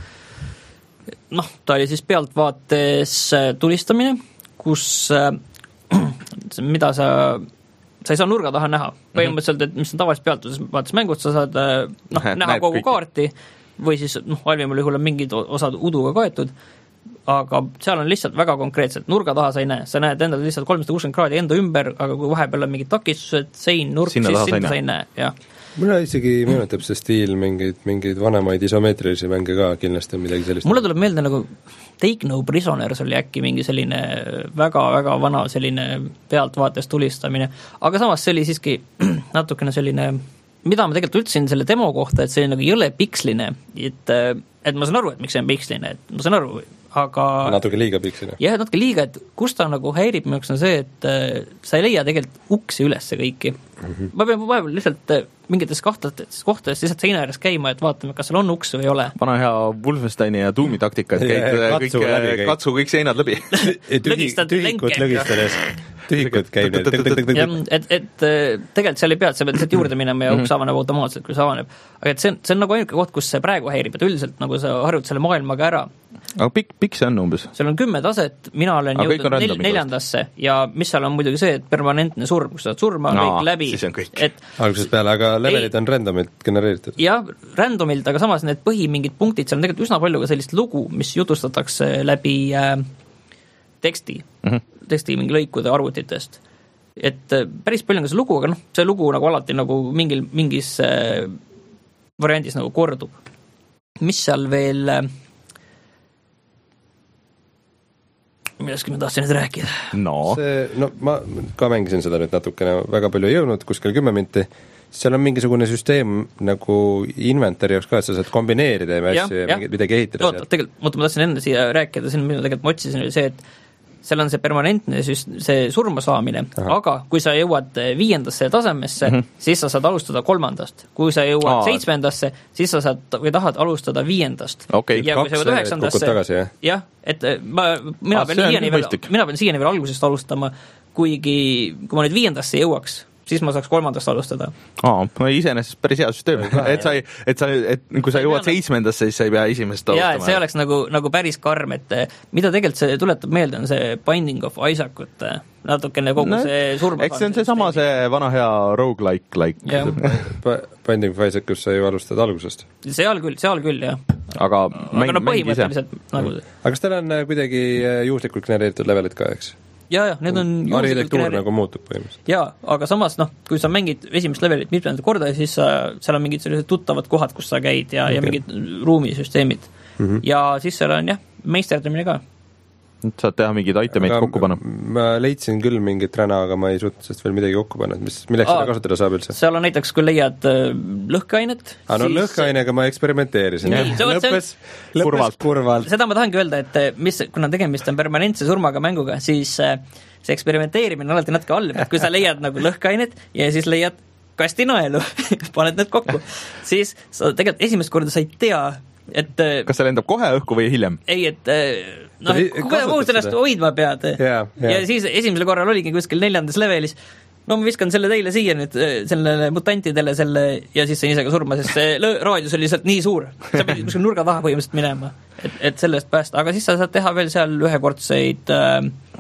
S3: noh, ta oli siis pealtvaates tulistamine, kus mida sa... sa ei saa nurga taha näha. Põhimõtteliselt, et mis on tavaliselt pealtuses vaates mängud, sa saad noh, näha kogu kõik. Kaarti või siis noh, halvimal juhul on mingid osad uduga kaetud, aga seal on lihtsalt väga konkreetselt. Nurga taha sa ei näe. Sa näed endal lihtsalt kolmsada kuuskümmend kraadi enda ümber, aga kui vahepeal on mingid takistused, sein, nurk,
S1: sinna
S3: siis sinna sa ei näe. Ja.
S4: Mulle isegi meenutab see stiil mingeid, mingeid vanemaid isomeetrilisi mänge ka, kindlasti on midagi sellist.
S3: Mulle tuleb meelde nagu Take No Prisoners oli äkki mingi selline väga-väga vana selline pealtvaates tulistamine, aga samas see oli siiski natukene selline, mida ma tegelikult ütlesin selle demo kohta, et see on nagu jõle piksline, et, et ma saan aru, et miks see on piksline, et ma saan aru, aga
S4: natuke liiga piksline.
S3: Jah, natuke liiga, et kus ta nagu häirib minu jaoks on see, et sa ei leia tegelikult uksi ülesse kõiki. Mm-hmm. Ma pean vahepeal lihtsalt mingites kohtades, kohtades lihtsalt seina ääres käima, et vaatame, kas seal on uks või ei ole.
S1: Vana hea Wolfensteini ja Doomi taktika, et käid, kõik, kõik, katsu kõik seinad läbi.
S4: Tühikut lõgistades. Tühikut käib
S3: neil. Et, et tegelikult seal ei pead, sa pead lihtsalt juurde minema ja uks avaneb automaatselt, kui see avaneb. Aga et see on, see on nagu ainuke koht, kus see praegu häirib, et üldiselt nagu sa harjud selle maailmaga ära.
S1: Aga pikk, pikk see on umbes?
S3: Seal on kümme taset, mina olen
S1: aga
S3: jõudnud nel, neljandasse ja mis seal on muidugi see, et permanentne surm, kus sa saad surma no, kõik läbi.
S1: Et,
S4: algusest peale, aga levelid ei, on randomilt genereeritud.
S3: Jah, randomilt, aga samas need põhi mingid punktid, seal on tegelikult üsna palju ka sellist lugu, mis jutustatakse läbi äh, teksti, mm-hmm. teksti mingi lõikude arvutitest. Et äh, päris palju on ka see lugu, aga noh, see lugu nagu alati nagu mingil, mingis äh, variandis nagu kordub. Mis seal veel... Äh, millestki ma tahtsin nüüd rääkida.
S1: No.
S4: See, no ma ka mängisin seda nüüd natukene, väga palju ei jõudnud, kuskil kümme minti, seal on mingisugune süsteem nagu inventari jaoks ka, et sa saad kombineerida ja asju ja, ja midagi ehitada.
S3: Oota, tegelikult, ma tahtsin enne siia rääkida, siin mida tegelikult ma otsisin, oli see, et seal on see permanentne see surma saamine, aha. Aga kui sa jõuad viiendasse tasemesse, mm-hmm. siis sa saad alustada kolmandast. Kui sa jõuad Aa, seitsmendasse, siis sa saad või tahad alustada viiendast.
S1: Okay,
S3: ja kui sa jõuad üheksandasse, jah, et ma, mina, pean siiani veel, mina pean siiani veel algusest alustama, kuigi kui ma nüüd viiendasse jõuaks, siis ma saaks kolmandast alustada.
S1: Aa, no iseenesest päris hea süsteem. Et, sa ei, et, sa, et kui sa jõuad seitsmendasse, siis sa ei pea esimest alustama.
S3: Jaa, et see oleks nagu, nagu päris karm, et mida tegelikult see tuletab meelde, on see Binding of Isaacut, natukene kogu no, see surma.
S1: Eks see on see sama see vana hea roguelike like.
S4: Binding of Isaac, kus sa ju alustad algusest.
S3: Seal küll, seal küll, jah.
S1: Aga,
S3: aga no põhimõtteliselt nagu...
S4: Aga kas teil on kuidagi juhuslikult genereeritud levelid ka, eks?
S3: ja, ja need on
S4: arhitektuur genereer... nagu muutub põhimõtteliselt.
S3: Jaa, aga samas noh, kui sa mängid esimest levelit mitmendat korda, siis sa, seal on mingid sellised tuttavad kohad, kus sa käid ja, okay. ja mingid ruumisüsteemid mm-hmm. ja siis seal on jah, meisterdamine ka.
S1: Nüüd saad teha mingid itemeid kokku panna.
S4: Ma leidsin küll mingit räna, aga ma ei suutnud sellest veel midagi kokku panna, mis, milleks Aa, seda kasutada saab üldse?
S3: Seal on näiteks, kui leiad lõhkeainet.
S4: Aa, no siis... lõhkeainega ma eksperimenteerisin.
S3: Nii, see,
S4: lõppes,
S3: see,
S4: lõppes kurvalt.
S3: Seda ma tahangi öelda, et mis, kuna tegemist on permanentse surmaga mänguga, siis see eksperimenteerimine on alati natuke halb, et kui sa leiad nagu lõhkeainet ja siis leiad kastinaelu, paned need kokku, siis sa tegelikult esimest korda sa ei tea, et
S1: kas see lendab kohe õhku või hiljem?
S3: Ei, et noh, kuidas muud sellest hoidma pead
S4: ja, ja.
S3: ja siis esimesel korral oligi kuskil neljandas levelis no ma viskan selle teile siia nüüd sellele mutantidele selle ja siis sain ise ka surma, sest see raadius oli lihtsalt nii suur sa pidid kuskil nurga taha põhimõtteliselt minema et, et sellest päästa, aga siis sa saad teha veel seal ühekordseid äh,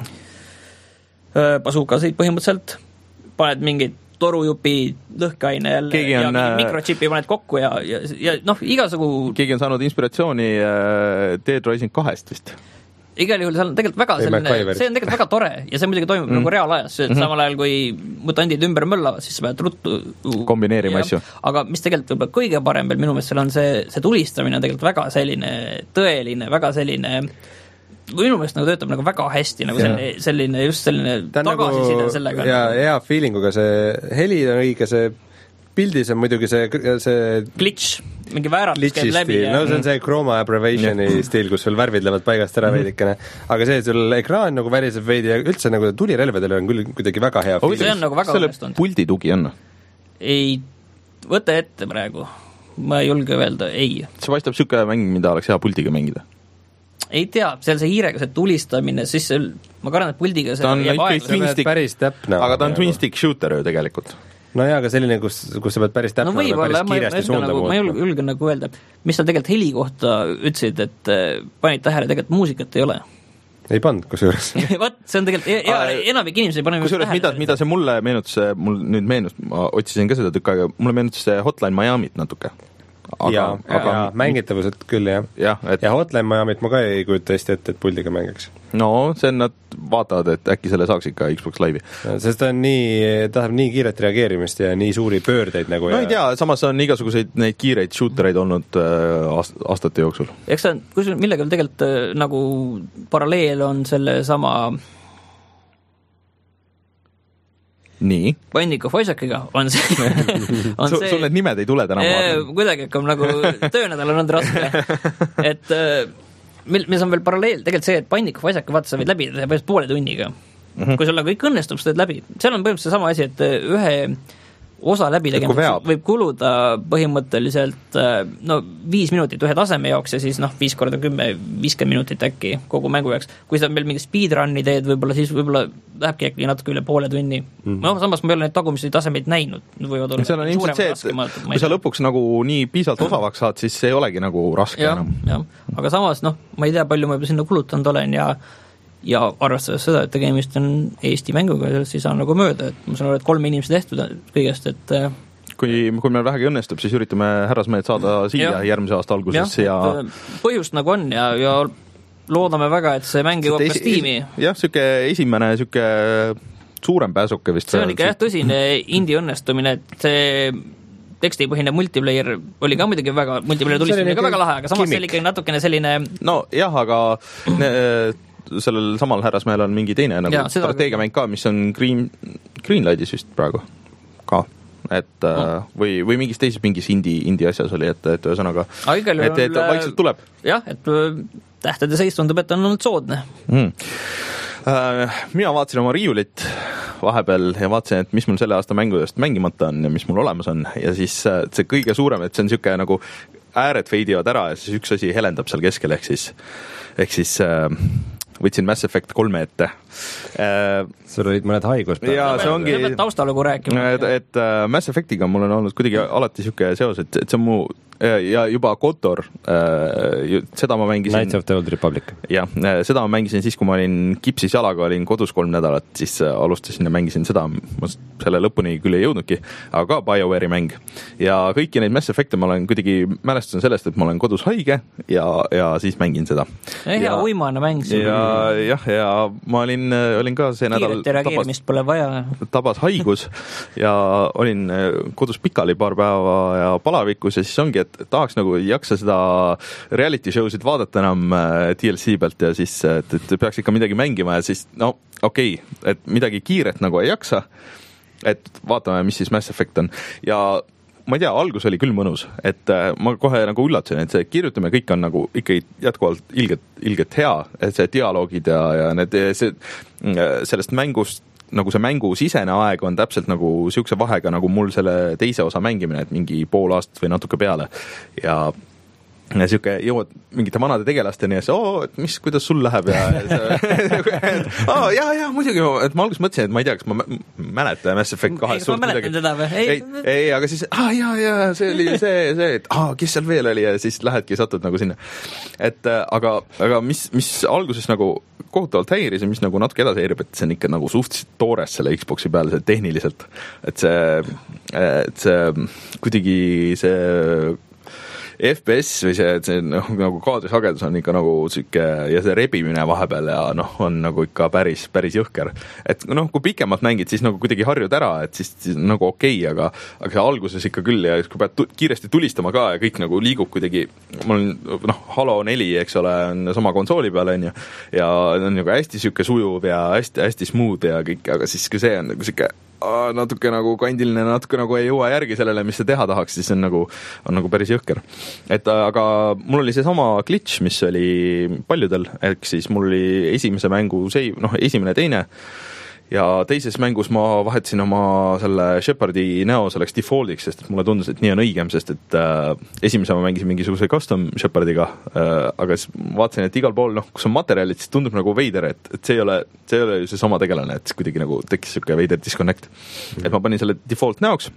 S3: pasukasid põhimõtteliselt paned mingid torujupi lõhkeaine jälle on, ja mikrochipi paned kokku ja, ja, ja noh, igasugu
S1: keegi on saanud inspiratsiooni äh, Dead Rising kahest vist.
S3: Igal juhul seal on tegelikult väga selline, see on tegelikult väga tore ja see muidugi toimub mm. nagu reaalajas, et mm-hmm. samal ajal kui mutandid ümber möllavad, siis sa pead ruttu
S1: kombineerima asju.
S3: Aga mis tegelikult võib-olla kõige parem veel minu meelest seal on see, see tulistamine on tegelikult väga selline tõeline, väga selline minu meelest nagu töötab nagu väga hästi nagu selline, selline just selline tagasiside nagu, sellega.
S4: Ja hea feelinguga see heli on õige, see pildis on muidugi see, see
S3: glitch, mingi vääratus käib läbi.
S4: Ja... no see on see chroma aberrationi stiil, kus sul värvid lähevad paigast ära mm-hmm. veidikene, aga see, sul ekraan nagu väriseb veidi ja üldse nagu tulirelvedele on küll kuidagi väga hea
S3: feeling. See on nagu väga
S1: õnnestunud. Puldi tugi on?
S3: Ei, võta ette praegu. Ma ei julge öelda, ei.
S1: See paistab siuke mäng, mida oleks hea puldiga mängida.
S3: Ei tea, seal see hiirega see tulistamine, siis see, ma kardan, et puldiga see
S1: ta on
S4: stick, päris täpne.
S1: Aga ta on twin stick shooter ju tegelikult.
S4: No jaa, aga selline, kus, kus sa pead päris täpne
S3: no võib-olla, ma, ma, nagu, ma julgen, julgen nagu öelda, mis sa tegelikult heli kohta ütlesid, et panid tähele, tegelikult muusikat ei ole.
S4: Ei pannud, kusjuures.
S3: Vaat, see on tegelikult, ja, enamik inimesi ei pane
S1: kusjuures, mida, mida see mulle meenutus, mul nüüd meenus, ma otsisin ka seda tükk aega, mulle meenutus see Hotline Miami't natuke.
S4: Aga, ja, aga ja, mängitavused küll, jah.
S1: Ja, et...
S4: ja Hotline Miami't ma ka ei kujuta hästi ette, et puldiga mängiks.
S1: No, see on, nad vaatavad, et äkki selle saaks ikka Xbox Live'i.
S4: Sest ta on nii, tahab nii kiiret reageerimist ja nii suuri pöördeid nagu
S1: no
S4: ja...
S1: ei tea, samas on igasuguseid neid kiireid shootereid olnud äh, aastate jooksul.
S3: Eks ta on, kus millega tegelikult äh, nagu paralleel on selle sama
S1: nii.
S3: Binding of Isaaciga on see, on
S1: see sul need nimed ei tule täna
S3: ee, kuidagi hakkab nagu töönädal on olnud raske et mil, mis on veel paralleel tegelikult see, et Binding of Isaac vaata sa võid läbi teha põhimõtteliselt poole tunniga mm-hmm. kui sul nagu kõik õnnestub, sa teed läbi seal on põhimõtteliselt sama asi, et ühe osa läbi tegemiseks võib kuluda põhimõtteliselt no viis minutit ühe taseme jaoks ja siis noh, viis korda kümme, viiskümmend minutit äkki kogu mängu jaoks. Kui sa veel mingi speedrun'i teed, võib-olla siis võib-olla lähebki äkki natuke üle poole tunni. Mm. No samas ma ei ole neid tagumisi tasemeid näinud. Võivad olla
S1: seal on ilmselt see, et kui sa lõpuks nagu nii piisalt osavaks saad, siis see ei olegi nagu raske
S3: ja,
S1: enam.
S3: Ja. Aga samas noh, ma ei tea, palju ma juba sinna kulutanud olen ja ja arvestades seda, et tegemist on Eesti mänguga, sellest ei saa nagu mööda, et ma saan aru, et kolme inimese tehtud kõigest, et
S1: kui, kui meil vähegi õnnestub, siis üritame härrasmehed saada siia ja. järgmise aasta alguses ja,
S3: ja... põhjust nagu on ja, ja loodame väga, et see mäng jõuab ka Steam'i.
S1: Jah, süke esimene süke suurem pääsuke vist.
S3: See on ikka jah tõsine indie õnnestumine, et see tekstipõhine multiplayer oli ka muidugi väga, multiplayer tulistamine ka väga lahe, aga samas see oli ikkagi natukene selline
S1: no jah, aga ne, sellel samal härrasmehel on mingi teine nagu strateegiamäng ka, mis on Green, Greenlightis vist praegu ka, et no. või, või mingis teises mingis indie, indie asjas oli, et, et ühesõnaga, et, et vaikselt tuleb.
S3: Jah, et tähtede seis tundub, et on olnud soodne.
S1: Mm. Mina vaatasin oma riiulit vahepeal ja vaatasin, et mis mul selle aasta mängudest mängimata on ja mis mul olemas on ja siis see kõige suurem, et see on niisugune nagu ääred feidivad ära ja siis üks asi helendab seal keskel, ehk siis, ehk siis äh, võtsin Mass Effect kolme ette.
S4: Sul olid mõned haiguspäevad.
S1: Ja see ongi...
S3: Taustalogu rääkima.
S1: Et, et Mass Effectiga mul on olnud kuidagi alati siuke seos, et, et see on mu ja juba Kotor, seda ma mängisin.
S2: Knights of the Old Republic.
S1: jah, seda ma mängisin siis, kui ma olin kipsis jalaga, olin kodus kolm nädalat, siis alustasin ja mängisin seda, ma selle lõpuni küll ei jõudnudki, aga ka BioWare'i mäng. Ja kõiki neid Mass Effect'e ma olen kuidagi mälestan sellest, et ma olen kodus haige ja, ja siis mängin seda.
S3: Hea uimane mäng.
S1: Ja, jah, ja ma olin, olin ka see nädal
S3: tabas, pole vaja.
S1: tabas haigus ja olin kodus pikali paar päeva ja palavikus ja siis ongi, et tahaks nagu ei jaksa seda reality show'sid vaadata enam D L C pealt ja siis et, et peaks ikka midagi mängima ja siis no okei okay,, et midagi kiiret nagu ei jaksa, et vaatame, mis siis Mass Effect on ja ma ei tea, algus oli küll mõnus, et ma kohe nagu üllatasin, et see kirjutamine kõik on nagu ikkagi jätkuvalt ilget, ilget hea, et see dialoogid ja, ja need, see, sellest mängust nagu see mängu sisene aeg on täpselt nagu siukse vahega nagu mul selle teise osa mängimine, et mingi pool aastat või natuke peale ja ja siuke jõuad mingite vanade tegelasteni ja see, oo, et mis, kuidas sul läheb ja aa, jaa, jaa, muidugi, et ma alguses mõtlesin, et ma ei tea, kas ma mäletan Mass Effect kahest
S3: suurt midagi. Teda või? Ei,
S1: ei, ei, aga siis, aa, jaa, jaa, see oli see, see, et aa, kes seal veel oli ja siis lähedki satud nagu sinna. Et aga, aga mis, mis alguses nagu kohutavalt häiris ja mis nagu natuke edasi häirib, et see on ikka nagu suhteliselt toores selle Xboxi peale, see tehniliselt, et see, et see kuidagi see F P S või see, see noh, nagu kaadrisagedus on ikka nagu siuke ja see rebimine vahepeal ja noh, on nagu ikka päris, päris jõhker. Et noh, kui pikemalt mängid, siis nagu kuidagi harjud ära, et siis, siis nagu okei, okay, aga, aga see alguses ikka küll ja kui pead tu- kiiresti tulistama ka ja kõik nagu liigub kuidagi, mul on noh, Halo neli, eks ole, on sama konsooli peal on ju ja on nagu hästi siuke sujuv ja hästi, hästi smooth ja kõik, aga siis kui see on nagu siuke natuke nagu kandiline, natuke nagu ei jõua järgi sellele, mis see teha tahaks, siis on nagu, on nagu päris jõhker. Et aga mul oli see sama glitch, mis oli paljudel, ehk siis mul oli esimese mängu save, noh, esimene, teine ja teises mängus ma vahetasin oma selle Shepardi näo selleks defaultiks, sest mulle tundus, et nii on õigem, sest et äh, esimese ma mängisin mingisuguse custom Shepardiga, äh, aga siis vaatasin, et igal pool, noh, kus on materjalid, siis tundub nagu veider, et, et see ei ole, see ei ole ju see sama tegelane, et kuidagi nagu tekkis siuke veider disconnect. Mm. Et ma panin selle default näoks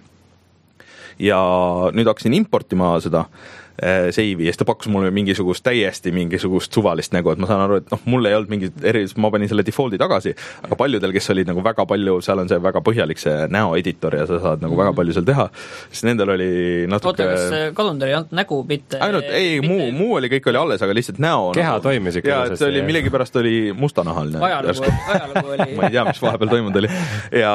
S1: ja nüüd hakkasin importima seda seivi ja siis ta pakkus mulle mingisugust täiesti mingisugust suvalist nägu, et ma saan aru, et noh, mul ei olnud mingit erilist, ma panin selle defaulti tagasi, aga paljudel, kes olid nagu väga palju, seal on see väga põhjalik see näoeditor ja sa saad nagu väga palju seal teha, siis nendel oli natuke... Oota,
S3: kas kalender ei olnud nägu mitte...
S1: Ainult, ei, mitte... muu, muu oli kõik oli alles, aga lihtsalt näo...
S2: Keha
S1: nagu...
S2: toimis ikka.
S1: Ja, et see oli millegipärast oli mustanahaline.
S3: Ajalugu, ajalugu oli...
S1: ma ei tea, mis vahepeal toimunud oli. Ja,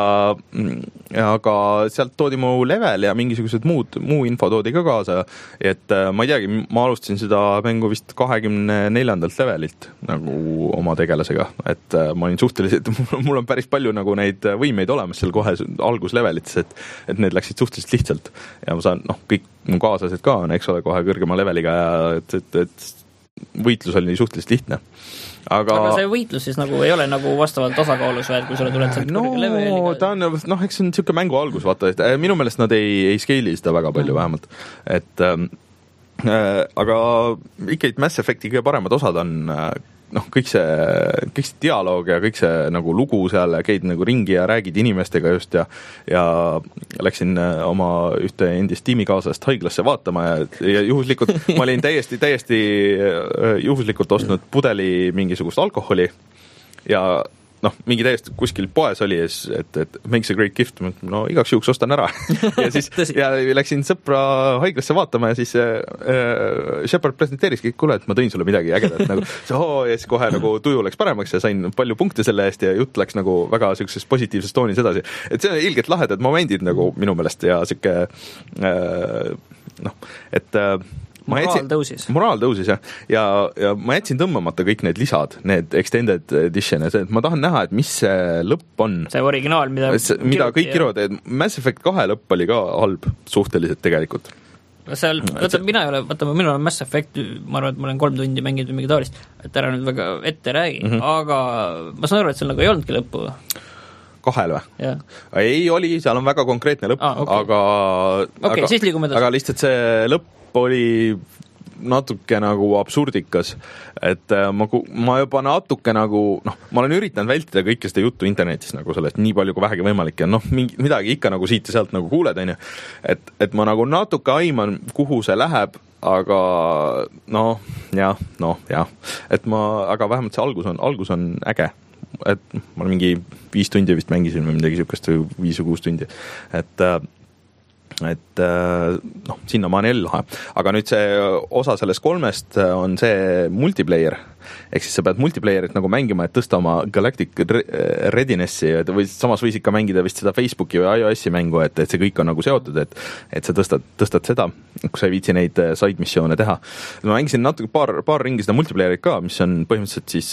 S1: ja aga sealt toodi mu level ja mingisugused muud, muu info toodi ka kaasa, et ma ei teagi, ma alustasin seda mängu vist kahekümne neljandalt levelilt nagu oma tegelasega, et ma olin suhteliselt, mul on päris palju nagu neid võimeid olemas seal kohe alguslevelites, et, et need läksid suhteliselt lihtsalt ja ma saan, noh, kõik mu kaaslased ka on, eks ole, kohe kõrgema leveliga ja et, et, et võitlus oli suhteliselt lihtne. Aga... aga
S3: see võitlus siis nagu ei ole nagu vastavalt tasakaalus või, et kui sulle tuled sealt
S1: no, leveliga? Ta on, noh, eks see on niisugune mängu algus, vaata, et minu meelest nad ei, ei scale'i seda väga palju mm. vähemalt, et ähm, Äh, aga ikkagi Mass Effecti kõige paremad osad on äh, noh, kõik see, kõik see dialoog ja kõik see nagu lugu seal, käid nagu ringi ja räägid inimestega just ja ja läksin oma ühte endist tiimikaaslast haiglasse vaatama ja, ja juhuslikult ma olin täiesti, täiesti juhuslikult ostnud pudeli mingisugust alkoholi ja noh, mingi täiesti kuskil poes oli, et, et makes a great gift, no igaks juhuks ostan ära ja siis ja läksin sõpra haiglasse vaatama ja siis äh, Shepard presenteeris kõik, kuule, et ma tõin sulle midagi ägedat nagu, oo, ja siis kohe nagu tuju läks paremaks ja sain palju punkte selle eest ja jutt läks nagu väga sellises positiivses toonis edasi, et see on ilgelt lahedad momendid nagu minu meelest ja siuke äh, noh, et äh,
S3: moraal
S1: jätsin,
S3: tõusis.
S1: Moraal tõusis, jah. Ja, ja ma jätsin tõmbamata kõik need lisad, need extended edition ja see, et ma tahan näha, et mis see lõpp on.
S3: See originaal, mida...
S1: See, mida kõik kirjavad, et Mass Effect kahe lõpp oli ka halb suhteliselt tegelikult.
S3: Seal, vaata, mina ei ole, vaata, minul on Mass Effect, ma arvan, et ma olen kolm tundi mänginud või mingi taolist, et ära nüüd väga ette räägi, mm-hmm. aga ma saan aru, et seal nagu ei olnudki lõppu.
S1: Kahel või?
S3: Yeah.
S1: Ei oli, seal on väga konkreetne lõpp, ah, okay. aga,
S3: okay,
S1: aga,
S3: siis liigume
S1: aga lihtsalt see lõpp oli natuke nagu absurdikas, et ma, ma juba natuke nagu, noh, ma olen üritanud vältida kõike seda juttu internetis nagu sellest nii palju kui vähegi võimalik ja noh, mingi, midagi ikka nagu siit ja sealt nagu kuuled, on ju, et, et ma nagu natuke aiman, kuhu see läheb, aga noh, jah, noh, jah, et ma, aga vähemalt see algus on, algus on äge, et ma olen mingi viis tundi vist mängisin või midagi sihukest või viis või kuus tundi, et et noh, sinna ma olen lahe. Aga nüüd see osa sellest kolmest on see multiplayer, ehk siis sa pead multiplayerit nagu mängima, et tõsta oma Galactic Readinessi või samas võis ikka mängida vist seda Facebooki või iOS-i mängu, et, et see kõik on nagu seotud, et, et sa tõstad, tõstad seda, kui sa ei viitsi neid side missioone teha. Ma mängisin natuke paar, paar ringi seda multiplayerit ka, mis on põhimõtteliselt siis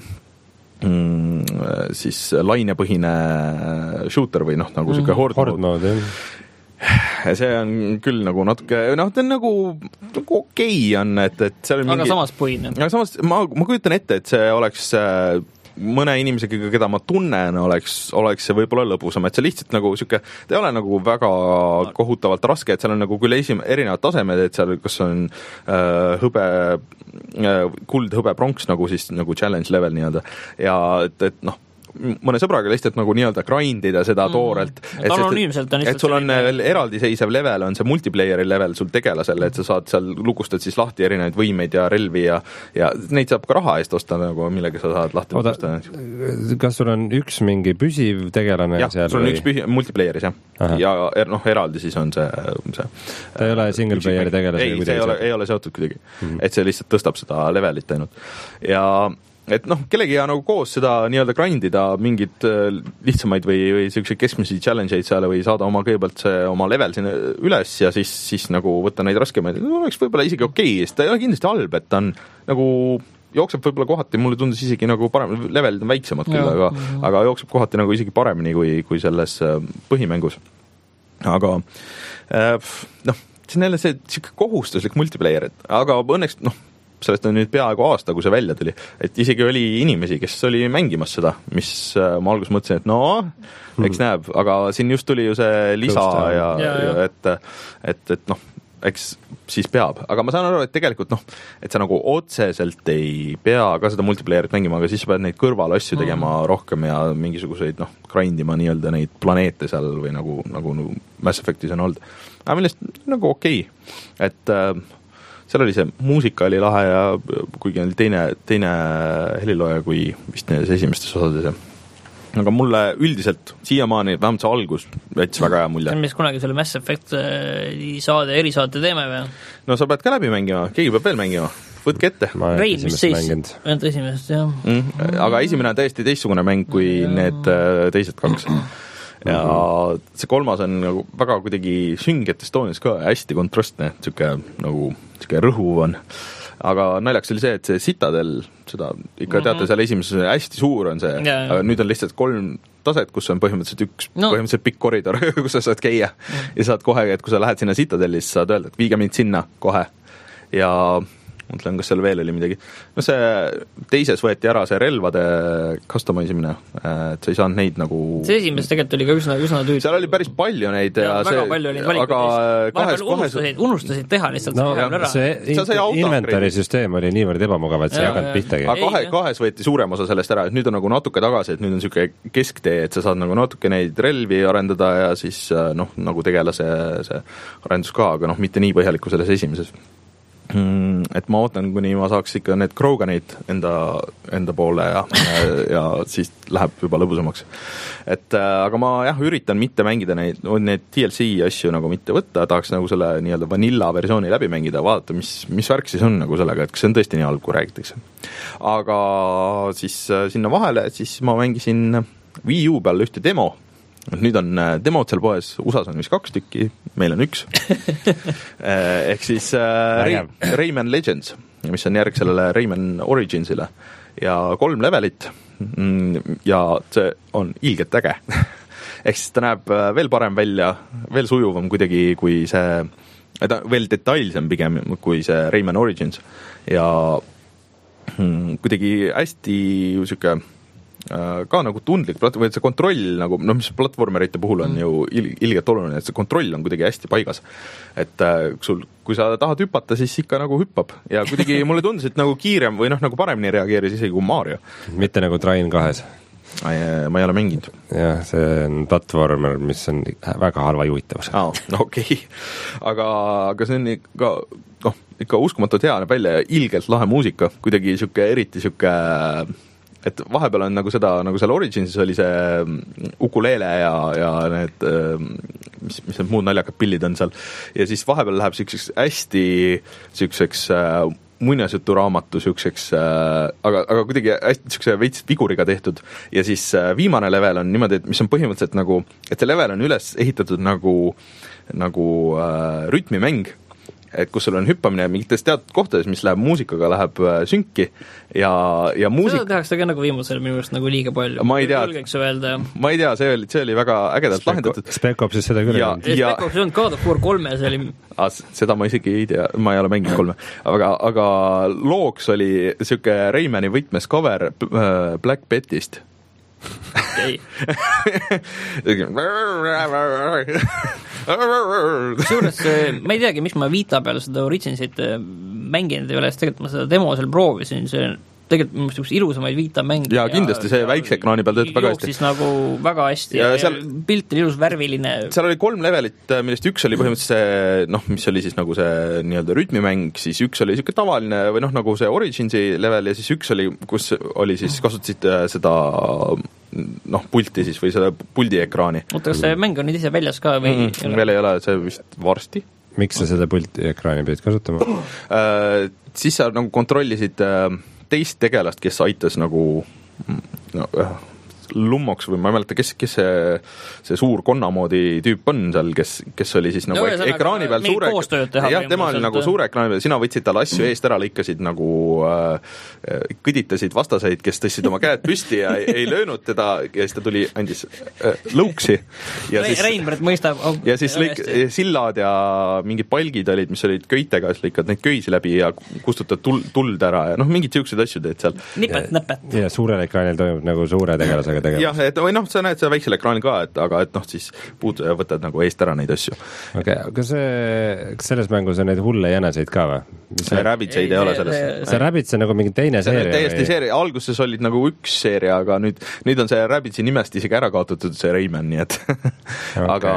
S1: mm, siis lainepõhine shooter või noh, nagu siuke horde
S2: horde mode, jah.
S1: See on küll nagu natuke, noh, ta on nagu, nagu okei okay on, et, et seal on
S3: aga mingi... samas põhine.
S1: Aga samas, ma, ma kujutan ette, et see oleks mõne inimesega, keda ma tunnen, oleks, oleks see võib-olla lõbusam, et see lihtsalt nagu siuke, ta ei ole nagu väga kohutavalt raske, et seal on nagu küll esim-, erinevad tasemed, et seal kas on äh, hõbe, äh, kuld, hõbe, pronks nagu siis nagu challenge level nii-öelda ja et, et noh, mõne sõbraga lihtsalt nagu nii-öelda grindida seda mm. toorelt.
S3: Et anonüümselt on
S1: lihtsalt et sul on veel eraldiseisev level, on see multiplayeri level sul tegelasel, et sa saad seal lukustad siis lahti erinevaid võimeid ja relvi ja, ja neid saab ka raha eest osta nagu, millega sa saad lahti lukustada.
S2: Kas sul on üks mingi püsiv tegelane
S1: jah, seal? Jah, sul on või? Üks püsi, multiplayeris jah. Aha. Ja er, noh, eraldi siis on see, see
S2: ta ei ole single playeri tegelase?
S1: Ei, see ei ole, ei ole seotud kuidagi mm. et see lihtsalt tõstab seda levelit ainult ja et noh, kellegi ja nagu koos seda nii-öelda grindida mingid lihtsamaid või, või selliseid keskmisi challenge'id seal või saada oma kõigepealt see oma level sinna üles ja siis, siis nagu võtta neid raskemaid, oleks võib-olla isegi okei okay,, sest ta ei ole kindlasti halb, et ta on nagu jookseb võib-olla kohati, mulle tundus isegi nagu parem, levelid on väiksemad küll, aga, aga jookseb kohati nagu isegi paremini kui, kui selles põhimängus. Aga noh, see on jälle see siuke kohustuslik multiplayer, et aga õnneks noh, sellest on nüüd peaaegu aasta, kui see välja tuli, et isegi oli inimesi, kes oli mängimas seda, mis ma alguses mõtlesin, et no, eks näeb, aga siin just tuli ju see lisa ja, ja, ja et, et, et noh, eks siis peab, aga ma saan aru, et tegelikult noh, et sa nagu otseselt ei pea ka seda multiplayerit mängima, aga siis sa pead neid kõrvalasju tegema mm. rohkem ja mingisuguseid noh, grindima nii-öelda neid planeete seal või nagu, nagu Mass Effectis on olnud. Aga millest nagu okei, okay. et seal oli see muusika oli lahe ja kuigi oli teine, teine helilooja kui vist nendes esimestes osades. Aga mulle üldiselt siiamaani, vähemalt see algus, jättis väga hea mulje.
S3: Mis kunagi selle Mass Effect saade, erisaate teeme või?
S1: No sa pead ka läbi mängima, keegi peab veel mängima. Võtke ette.
S3: Rein, mis seis? Ainult esimest, jah.
S1: Mm, aga esimene on täiesti teistsugune mäng kui need teised kaks. Ja see kolmas on nagu väga kuidagi sünget Estonias ka hästi kontrastne, siuke nagu siuke rõhuv on. Aga naljaks oli see, et see Citadel, seda ikka teate, seal esimeses hästi suur on see, ja, aga nüüd on lihtsalt kolm taset, kus on põhimõtteliselt üks no. põhimõtteliselt pikk koridor, kus sa saad käia mm. ja saad kohe, et kui sa lähed sinna Citadelis, saad öelda, et viige mind sinna kohe ja mõtlen, kas seal veel oli midagi. No see teises võeti ära see relvade customizimine, et sa ei saanud neid nagu...
S3: See esimeses tegelikult oli ka üsna, üsna tüüd.
S1: Seal oli päris palju neid ja, ja
S3: väga
S1: see...
S3: palju olid valikuid.
S1: Aga kahes,
S3: unustasid,
S1: kahes...
S3: unustasid teha lihtsalt.
S2: No, ja, see inventarisüsteem oli niivõrd ebamugavad, et see ei hakanud pihtagi.
S1: Aga kahe, kahes võeti suurem osa sellest ära, et nüüd on nagu natuke tagasi, et nüüd on siuke kesktee, et sa saad nagu natuke neid relvi arendada ja siis noh, nagu tegelase see arendus ka, aga noh, mitte nii põhjaliku selles esimeses. Et ma ootan, kuni ma saaks ikka need Kroganid enda, enda poole ja, ja siis läheb juba lõbusamaks. Et aga ma jah, üritan mitte mängida neid, neid D L C asju nagu mitte võtta, tahaks nagu selle nii-öelda vanilla versiooni läbi mängida, vaadata, mis, mis värk siis on nagu sellega, et kas see on tõesti nii halb, kui räägitakse. Aga siis sinna vahele, siis ma mängisin Wii U peal ühte demo. Nüüd on demod seal poes, U S A-s on vist kaks tükki, meil on üks. Ehk siis Ray, Rayman Legends, mis on järg sellele Rayman Originsile ja kolm levelit ja see on ilgelt äge. Ehk siis ta näeb veel parem välja, veel sujuvam kuidagi kui see, ta veel detailsem pigem kui see Rayman Origins ja kuidagi hästi siuke ka nagu tundlik, või see kontroll nagu, noh, mis platvormerite puhul on ju il- ilgelt oluline, et see kontroll on kuidagi hästi paigas. Et sul, kui sa tahad hüpata, siis ikka nagu hüppab ja kuidagi mulle tundus, et nagu kiirem või noh, nagu paremini reageeris isegi kui Mario.
S2: Mitte nagu Train kahes.
S1: Ma ei ole mänginud.
S2: Jah, see on platvormer, mis on väga halva juhitavus.
S1: Aa, okei. Okay. Aga, aga see on ikka, noh, ikka uskumatult hea näeb välja ja ilgelt lahe muusika, kuidagi siuke, eriti siuke, et vahepeal on nagu seda, nagu seal Originsis oli see ukuleele ja, ja need, mis, mis need muud naljakad pillid on seal, ja siis vahepeal läheb siukseks hästi siukseks muinasjutu raamatu siukseks, aga, aga kuidagi hästi siukse veits viguriga tehtud ja siis viimane level on niimoodi, et mis on põhimõtteliselt nagu, et see level on üles ehitatud nagu, nagu äh, rütmimäng, et kus sul on hüppamine mingites teatud kohtades, mis läheb muusikaga, läheb sünki ja, ja muusik... Seda
S3: tehakse ka nagu viimasel minu just nagu liiga palju.
S1: Ma ei tea, ma ei tea, see oli, see oli väga ägedalt Spec lahendatud.
S2: Spec Opsis seda küll.
S1: Ja, ja...
S3: Spec Opsis on God of War kolme, see oli...
S1: As, seda ma isegi ei tea, ma ei ole mänginud kolme. Aga, aga looks oli siuke Raymani võtmes cover Black Betist.
S3: Okei. Kusjuures ma ei teagi, miks ma Vita peal seda Originsit mänginud ei ole, sest tegelikult ma seda demo seal proovisin, see tegelikult minu arust ilusamaid Vita mänge.
S1: Jaa, kindlasti see väikse ekraani peal töötab väga hästi.
S3: Jooksis nagu väga hästi ja, ja seal, pilt oli ilus värviline.
S1: Seal oli kolm levelit, millest üks oli põhimõtteliselt see, noh, mis oli siis nagu see nii-öelda rütmimäng, siis üks oli siuke tavaline või noh, nagu see Originsi level ja siis üks oli, kus oli siis, kasutasid seda noh, pulti siis või seda puldi ekraani.
S3: Oota, kas see mäng on nüüd ise väljas ka või?
S1: Mm, veel ei ole, see vist varsti.
S2: Miks sa seda pulti ekraani pidid kasutama?
S1: Äh, siis sa nagu kontrollisid äh, teist tegelast, kes aitas nagu no, lummoks või ma ei mäleta, kes, kes see, see suur konnamoodi tüüp on seal, kes, kes oli siis nagu no, ek- ekraani peal suure... jah, tema oli nagu suure ekraani peal, sina võtsid tal asju eest ära, lõikasid nagu äh, kõditasid vastaseid, kes tõstsid oma käed püsti ja ei, ei löönud teda ja siis ta tuli, andis äh, lõuksi. Ja siis,
S3: Reinbret mõistab. Oh,
S1: ja siis lõik, sillad ja mingid palgid olid, mis olid köitega, siis lõikad neid köisi läbi ja kustutad tuld, tuld ära ja noh, mingid siuksed asju teed seal.
S3: Nipet, näpet.
S2: Ja suurel ekraanil toimub nagu suure tegelasega tegevus.
S1: jah, et või noh, sa näed seda väiksel ekraanil ka, et aga et noh, siis puud ja võtad nagu eest ära neid asju.
S2: Okei, okay, aga see, kas selles mängus on neid hulle jäneseid ka või?
S1: See Rabbids ei ole selles.
S2: See Rabbids on nagu mingi teine
S1: see
S2: seeria?
S1: Täiesti seeria, alguses olid nagu üks seeria, aga nüüd, nüüd on see Rabbidsi nimest isegi ära kaotatud see Rayman, nii et okay. Aga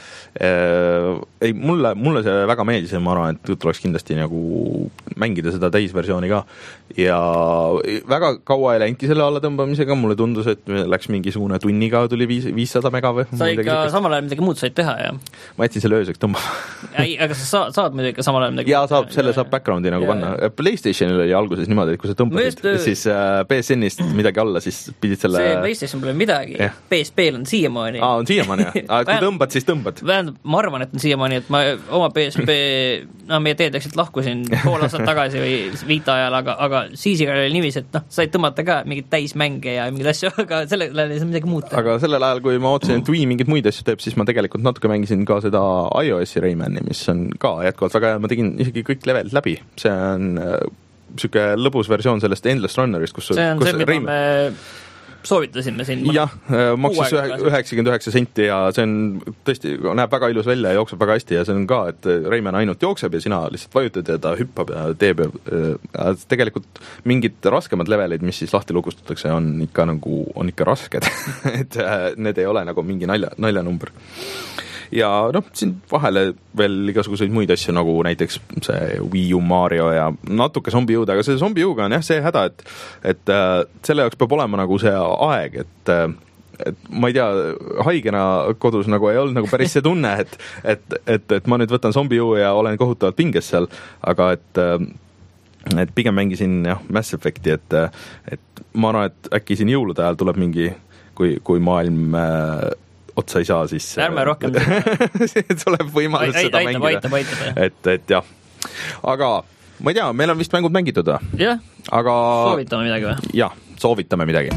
S1: äh, ei, mulle, mulle see väga meeldis ja ma arvan, et tuleks kindlasti nagu mängida seda täisversiooni ka ja väga kaua ei läinudki selle alla tõmbamisega, mulle tundus, et läks mingisugune tunniga, tuli viis, viissada mega või?
S3: Sa ikka samal ajal midagi muud said teha, jah?
S1: Ma jätsin selle ööseks tõmbama.
S3: ei, aga sa saad, saad midagi samal ajal midagi
S1: jaa, saab, selle saab backgroundi nagu ja, panna. PlayStationil oli alguses niimoodi, et kui sa tõmbasid, Mõest, siis äh, P S N-ist midagi alla, siis pidid selle
S3: see PlayStation pole midagi, yeah. P S P-l on siiamaani.
S1: Aa, on siiamaani, jah? Aga kui tõmbad, siis tõmbad?
S3: Vähemalt, ma arvan, et on siiamaani, et ma oma P S P, no meie teed läksid lahkusin pool aastat tagasi või Vita ajal, aga, aga siisiga oli niivis, et noh, said tõmmata ka mingid täismänge ja mingid asju, aga sellele ei saa midagi muuta.
S1: Aga sellel ajal, kui ma ootasin, et Wii mingid muid asju teeb, siis ma tegelikult natuke mängisin ka seda iOS-i Raymani, mis on ka jätkuvalt väga hea, ma tegin isegi kõik levelid läbi. See on siuke lõbus versioon sellest Endless Runnerist, kus
S3: see on
S1: kus
S3: see, mida Rayman... me soovitasime siin.
S1: jah, maksis üheksakümmend üheksa senti ja see on tõesti, näeb väga ilus välja ja jookseb väga hästi ja see on ka, et Rayman ainult jookseb ja sina lihtsalt vajutad ja ta hüppab ja teeb ja tegelikult mingid raskemad levelid, mis siis lahti lukustatakse, on ikka nagu, on ikka rasked et need ei ole nagu mingi nalja, naljanumber. Ja noh, siin vahele veel igasuguseid muid asju, nagu näiteks see Wii U Mario ja natuke Zombie U-da, aga see Zombie U-ga on jah see häda, et, et äh, selle jaoks peab olema nagu see aeg, et äh, et ma ei tea, haigena kodus nagu ei olnud nagu päris see tunne, et, et, et, et ma nüüd võtan Zombie U ja olen kohutavalt pinges seal, aga et äh, et pigem mängisin jah, Mass Effecti, et, et ma arvan, et äkki siin jõulude ajal tuleb mingi, kui, kui maailm äh, otsa ei saa, siis
S3: ärme rohkem
S1: tuleb võimalus ai, seda aitab, mängida.
S3: Aitab, aitab,
S1: et, et jah. Aga ma ei tea, meil on vist mängud mängitud või?
S3: jah,
S1: aga...
S3: soovitame midagi või?
S1: jah, soovitame midagi.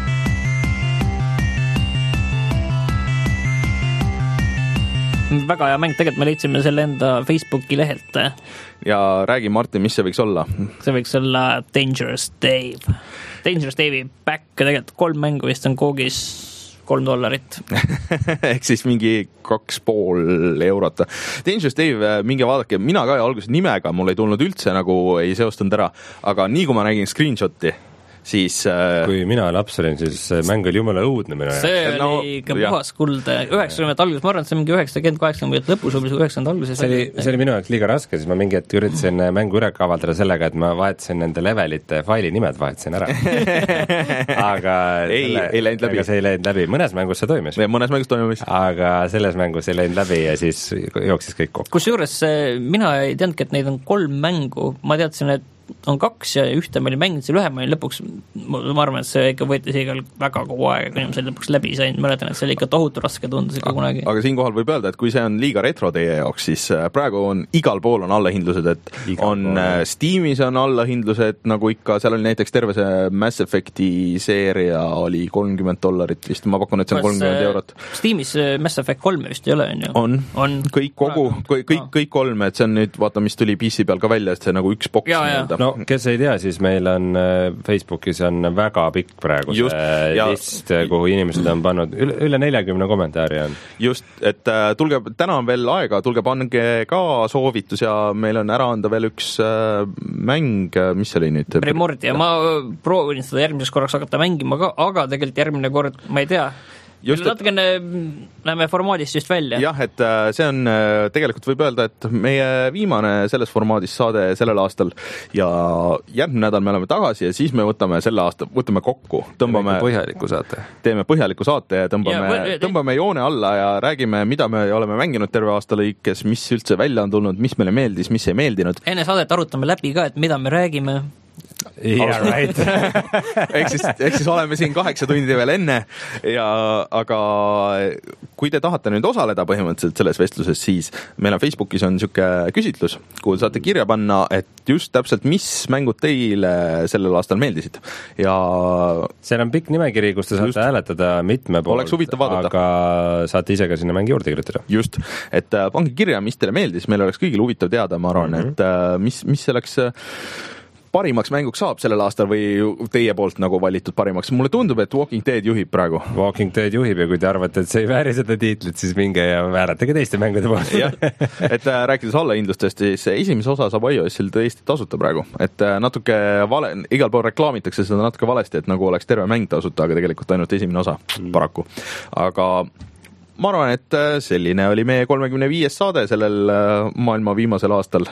S3: Väga hea mäng, tegelikult me leidsime selle enda Facebooki lehelt.
S1: Ja räägi, Martin, mis see võiks olla?
S3: See võiks olla Dangerous Dave. Dangerous Dave'i back ja tegelikult kolm mängu vist on koogis kolm dollarit.
S1: Ehk siis mingi kaks pool eurot. Dangerous Dave, minge vaadake, mina ka alguses nimega, mul ei tulnud üldse nagu ei seostunud ära, aga nii kui ma nägin screenshoti, siis
S2: kui mina laps olin, siis mäng oli jumala õudne minu
S3: see jaoks. oli no, ikka puhas kuld üheksakümnendate alguses, ma arvan, et see mingi üheksakümmend kaheksakümmend lõpus või üheksakümnendate alguses
S2: see oli, see oli minu jaoks liiga raske, siis ma mingi hetk üritasin mängu üle kavaldada sellega, et ma vahetasin nende levelite faili nimed vahetasin ära aga
S1: ei, selle, ei läinud läbi
S2: see ei läinud läbi, mõnes mängus see toimis
S1: mõnes mängus toimis
S2: aga selles mängus ei läinud läbi ja siis jooksis kõik kokku.
S3: Kusjuures mina ei teadnudki, et neid on kolm mängu, ma teadsin, et on kaks ja ühte ma olin mänginud seal ühe, ma olin lõpuks, ma arvan, et see ikka võeti siia väga kogu aega, kui inimesed lõpuks läbi sain, mäletan, et see oli ikka tohutu raske tundus ikka kunagi.
S1: Aga siinkohal võib öelda, et kui see on liiga retro teie jaoks, siis praegu on igal pool on allahindlused, et igal on pool. Steamis on allahindlused, nagu ikka, seal oli näiteks terve see Mass Effecti seeria oli kolmkümmend dollarit vist, ma pakun, et see on kolmkümmend eurot.
S3: Steamis Mass Effect kolm vist ei ole, on ju?
S1: On, on. kõik kogu, kõik, kõik, kõik kolm, et see on nüüd, vaata, mis tuli P C peal ka välja, et see nagu üks boks nii-öelda.
S2: No, kes ei tea, siis meil on Facebookis on väga pikk praegu Just, see ja, list, kuhu inimesed on pannud, üle, üle neljakümne kommentaari on.
S1: Just, et äh, tulge, täna on veel aega, tulge pange ka soovitus ja meil on ära anda veel üks äh, mäng, mis oli nüüd?
S3: Primordia, ma proovin seda järgmiseks korraks hakata mängima ka, aga tegelikult järgmine kord, ma ei tea, Just, natukene näeme formaadist just välja.
S1: Jah, et see on, tegelikult võib öelda, et meie viimane selles formaadis saade sellel aastal ja järgmine nädal me oleme tagasi ja siis me võtame selle aasta, võtame kokku, tõmbame
S2: põhjaliku saate.
S1: Teeme põhjaliku saate ja tõmbame, ja, tõmbame joone alla ja räägime, mida me oleme mänginud terve aasta lõikes, mis üldse välja on tulnud, mis meile meeldis, mis ei meeldinud.
S3: Enne saadet arutame läbi ka, et mida me räägime.
S2: Yeah, right.
S1: ehk siis, ehk siis oleme siin kaheksa tundi veel enne ja aga kui te tahate nüüd osaleda põhimõtteliselt selles vestluses, siis meil on Facebookis on niisugune küsitlus, kuhu saate kirja panna, et just täpselt, mis mängud teile sellel aastal meeldisid ja
S2: seal on pikk nimekiri, kus te saate just, hääletada mitme poolt,
S1: oleks huvitav vaadata.
S2: Aga saate ise ka sinna mängi juurde kirjutada.
S1: Just, et pange kirja, mis teile meeldis, meil oleks kõigil huvitav teada, ma arvan, mm-hmm. et mis, mis selleks parimaks mänguks saab sellel aastal või teie poolt nagu valitud parimaks. Mulle tundub, et Walking Dead juhib praegu.
S2: Walking Dead juhib ja kui te arvate, et see ei vääri seda tiitlit, siis minge ja vääratage teiste mängude poolt.
S1: jah, et äh, rääkides allahindlustest, siis esimese osa saab iOS-il tõesti tasuta praegu. Et äh, natuke vale, igal pool reklaamitakse seda natuke valesti, et nagu oleks terve mäng tasuta, aga tegelikult ainult esimene osa mm. paraku. Aga ma arvan, et selline oli meie kolmekümne viies saade sellel maailma viimasel aastal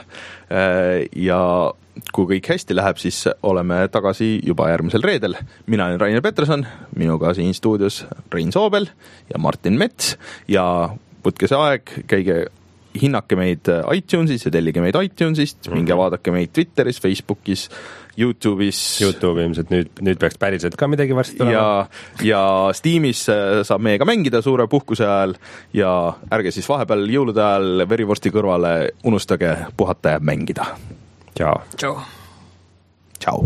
S1: ja kui kõik hästi läheb, siis oleme tagasi juba järgmisel reedel. Mina olen Rainer Peterson, minuga siin stuudios Rein Soobel ja Martin Mets ja võtke see aeg, käige hinnake meid iTunesis ja tellige meid iTunesist, minge mm-hmm. vaadake meid Twitteris, Facebookis, YouTube'is.
S2: YouTube ilmselt nüüd, nüüd peaks päriselt ka midagi varsti tulema.
S1: Ja, ja Steamis saab meiega mängida suure puhkuse ajal ja ärge siis vahepeal jõulude ajal verivorsti kõrvale unustage puhata ja mängida.
S2: Ciao.
S3: Ciao.
S1: Ciao.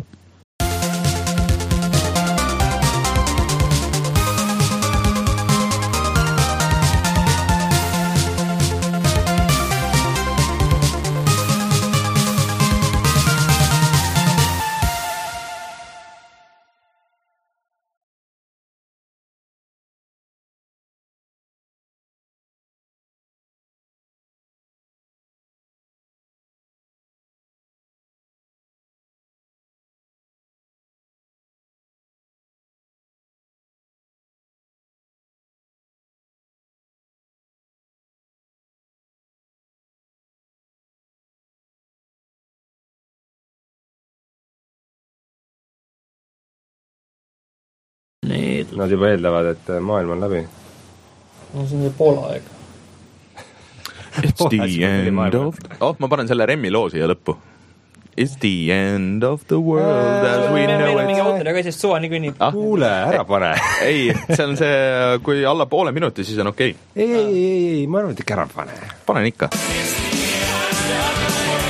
S3: Need.
S2: Nad juba eeldavad, et maailm on läbi.
S3: No see on see Poola aeg.
S1: It's the end of... Oh, ma panen selle Remmi loo siia lõppu. It's the end of the world as we know it.
S3: Meil on mingi ootel, aga siis suva nii kõnnib.
S2: Ah? Kuule, ära pane.
S1: ei, see on see, kui alla poole minuti, siis on okei.
S2: Okay. Ei, ei, ei, ei, ma arvan, et ikka ära pane.
S1: Panen ikka.
S5: It's the end of the world.